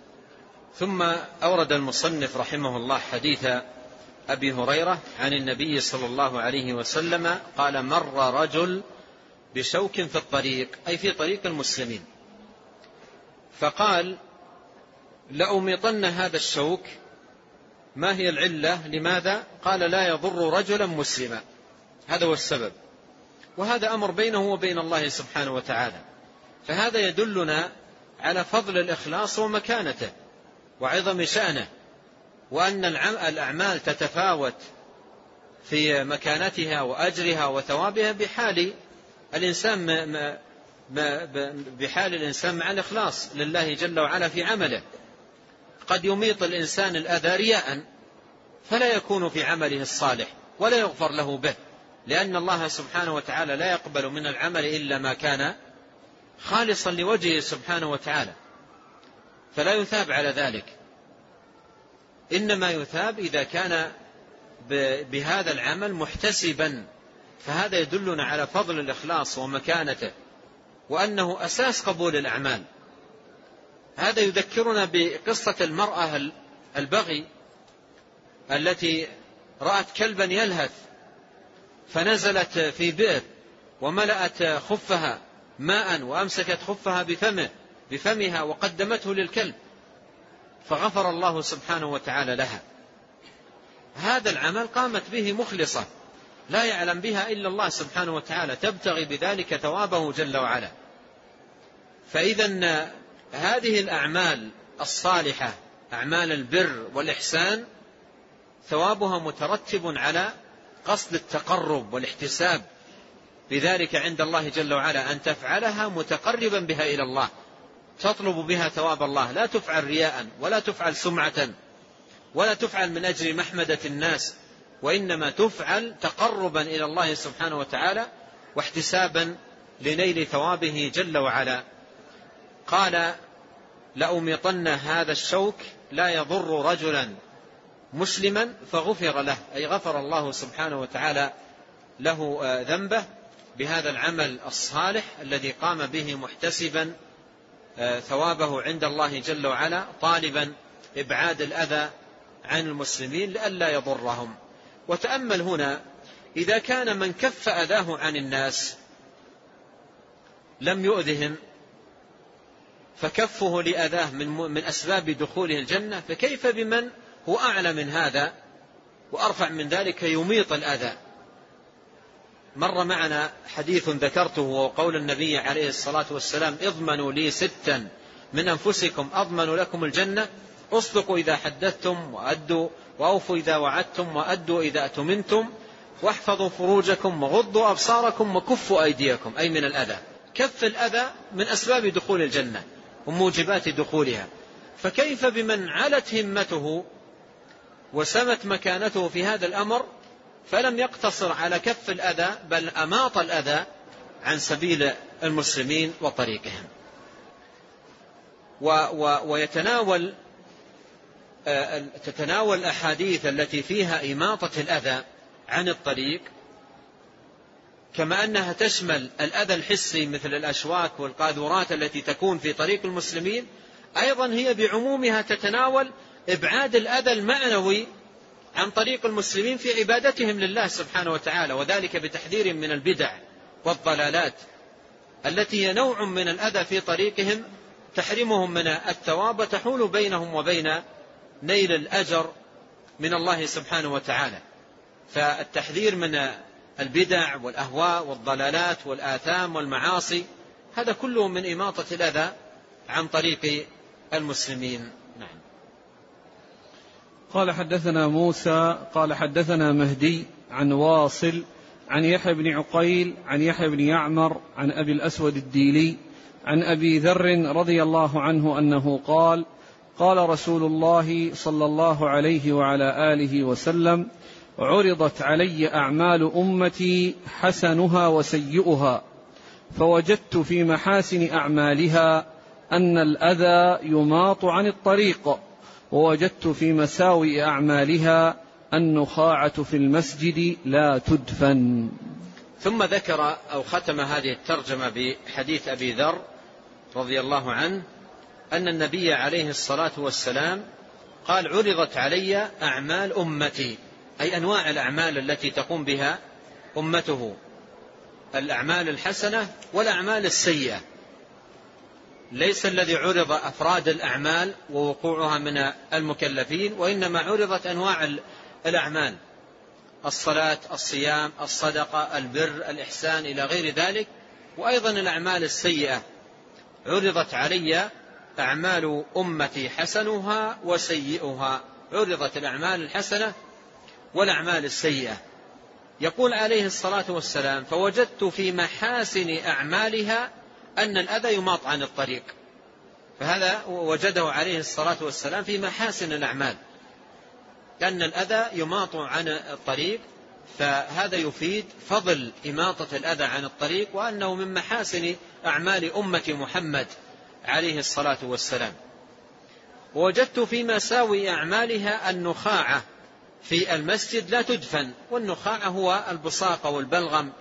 ثم أورد المصنف رحمه الله حديث أبي هريرة عن النبي صلى الله عليه وسلم قال: مر رجل بشوك في الطريق، أي في طريق المسلمين. فقال لأميطن هذا الشوك. ما هي العلة؟ لماذا؟ قال لا يضر رجلا مسلما، هذا هو السبب، وهذا أمر بينه وبين الله سبحانه وتعالى. فهذا يدلنا على فضل الإخلاص ومكانته وعظم شأنه، وأن الأعمال تتفاوت في مكانتها وأجرها وثوابها بحال الإنسان بحال الإنسان مع الإخلاص لله جل وعلا في عمله. قد يميط الإنسان الأذى رياء فلا يكون في عمله الصالح ولا يغفر له به، لأن الله سبحانه وتعالى لا يقبل من العمل إلا ما كان خالصا لوجهه سبحانه وتعالى، فلا يثاب على ذلك، إنما يثاب إذا كان بهذا العمل محتسبا. فهذا يدلنا على فضل الإخلاص ومكانته، وأنه أساس قبول الأعمال. هذا يذكرنا بقصة المرأة البغي التي رأت كلبا يلهث فنزلت في بئر وملأت خفها ماء وأمسكت خفها بفمه بفمها وقدمته للكلب، فغفر الله سبحانه وتعالى لها. هذا العمل قامت به مخلصة لا يعلم بها إلا الله سبحانه وتعالى، تبتغي بذلك ثوابه جل وعلا. فإذا هذه الأعمال الصالحة، أعمال البر والإحسان، ثوابها مترتب على قصد التقرب والاحتساب بذلك عند الله جل وعلا، أن تفعلها متقربا بها إلى الله، تطلب بها ثواب الله، لا تفعل رياء ولا تفعل سمعة ولا تفعل من أجل محمدة الناس، وإنما تفعل تقربا إلى الله سبحانه وتعالى واحتسابا لنيل ثوابه جل وعلا. قال لأميطن هذا الشوك لا يضر رجلا مسلما فغفر له، أي غفر الله سبحانه وتعالى له ذنبه بهذا العمل الصالح الذي قام به محتسبا ثوابه عند الله جل وعلا، طالبا إبعاد الأذى عن المسلمين لئلا يضرهم. وتأمل هنا، إذا كان من كف أذاه عن الناس لم يؤذهم فكفه لأذاه من أسباب دخوله الجنة، فكيف بمن هو أعلى من هذا وأرفع من ذلك يميط الأذى؟ مر معنا حديث ذكرته وقول النبي عليه الصلاة والسلام اضمنوا لي ستا من أنفسكم أضمن لكم الجنة، اصدقوا إذا حدثتم وأدوا وأوفوا إذا وعدتم وأدوا إذا أتمنتم واحفظوا فروجكم وغضوا أبصاركم وكفوا أيديكم، أي من الأذى. كف الأذى من أسباب دخول الجنة وموجبات دخولها، فكيف بمن علت همته وسمت مكانته في هذا الأمر فلم يقتصر على كف الأذى بل أماط الأذى عن سبيل المسلمين وطريقهم. و و ويتناول تتناول الأحاديث التي فيها إماطة الأذى عن الطريق، كما أنها تشمل الأذى الحسي مثل الأشواك والقاذورات التي تكون في طريق المسلمين، أيضا هي بعمومها تتناول إبعاد الأذى المعنوي عن طريق المسلمين في عبادتهم لله سبحانه وتعالى، وذلك بتحذير من البدع والضلالات التي هي نوع من الأذى في طريقهم تحرمهم من الثواب وتحول بينهم وبين نيل الأجر من الله سبحانه وتعالى. فالتحذير من البدع والأهواء والضلالات والآثام والمعاصي هذا كله من إماطة الأذى عن طريق المسلمين. نعم. قال حدثنا موسى قال حدثنا مهدي عن واصل عن يحيى بن عقيل عن يحيى بن يعمر عن أبي الأسود الديلي عن أبي ذر رضي الله عنه أنه قال قال رسول الله صلى الله عليه وعلى آله وسلم عرضت علي أعمال أمتي حسنها وسيئها فوجدت في محاسن أعمالها أن الأذى يماط عن الطريق، ووجدت في مساوئ أعمالها النخاعة في المسجد لا تدفن. ثم ذكر أو ختم هذه الترجمة بحديث أبي ذر رضي الله عنه أن النبي عليه الصلاة والسلام قال عرضت علي أعمال أمتي، أي أنواع الأعمال التي تقوم بها أمته، الأعمال الحسنة والأعمال السيئة. ليس الذي عرض أفراد الأعمال ووقوعها من المكلفين، وإنما عرضت أنواع الأعمال: الصلاة، الصيام، الصدقة، البر، الإحسان إلى غير ذلك. وأيضا الأعمال السيئة عرضت علي أعمال أمتي حسنها وسيئها، عرضت الأعمال الحسنة والأعمال السيئة. يقول عليه الصلاة والسلام: فوجدت في محاسن أعمالها أن الأذى يماط عن الطريق. فهذا وجده عليه الصلاة والسلام في محاسن الأعمال، أن الأذى يماط عن الطريق، فهذا يفيد فضل إماطة الأذى عن الطريق، وأنه من محاسن أعمال أمة محمد عليه الصلاة والسلام. ووجدت في مساوي أعمالها النخاعة في المسجد لا تدفن، والنخاعة هو البصاق والبلغم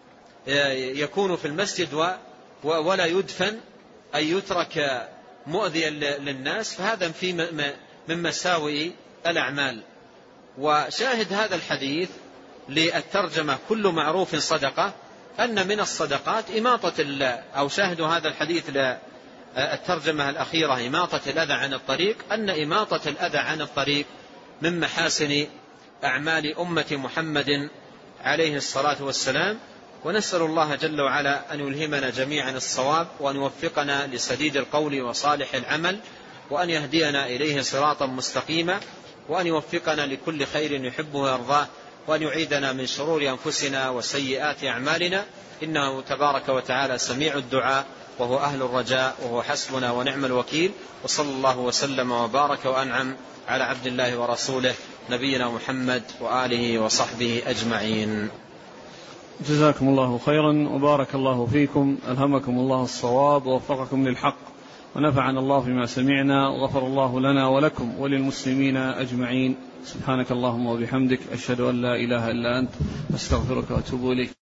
يكون في المسجد ولا يدفن، أي يترك مؤذيا للناس، فهذا في من مساوي الأعمال. وشاهد هذا الحديث للترجمة: كل معروف صدقة، أن من الصدقات إماطة، أو شاهد هذا الحديث للترجمة الأخيرة إماطة الأذى عن الطريق، أن إماطة الأذى عن الطريق من محاسن أعمال أمة محمد عليه الصلاة والسلام. ونسأل الله جل وعلا أن يلهمنا جميعا الصواب، وأن يوفقنا لسديد القول وصالح العمل، وأن يهدينا إليه صراطا مستقيما، وأن يوفقنا لكل خير يحبه ويرضاه، وأن يعيدنا من شرور أنفسنا وسيئات أعمالنا، إنه تبارك وتعالى سميع الدعاء، وهو أهل الرجاء، وهو حسبنا ونعم الوكيل. وصلى الله وسلم وبارك وأنعم على عبد الله ورسوله نبينا محمد وآله وصحبه أجمعين. جزاكم الله خيرا وبارك الله فيكم، ألهمكم الله الصواب ووفقكم للحق، ونفعنا الله بما سمعنا، وغفر الله لنا ولكم وللمسلمين أجمعين. سبحانك اللهم وبحمدك، أشهد أن لا إله إلا أنت، أستغفرك وأتوب إليك.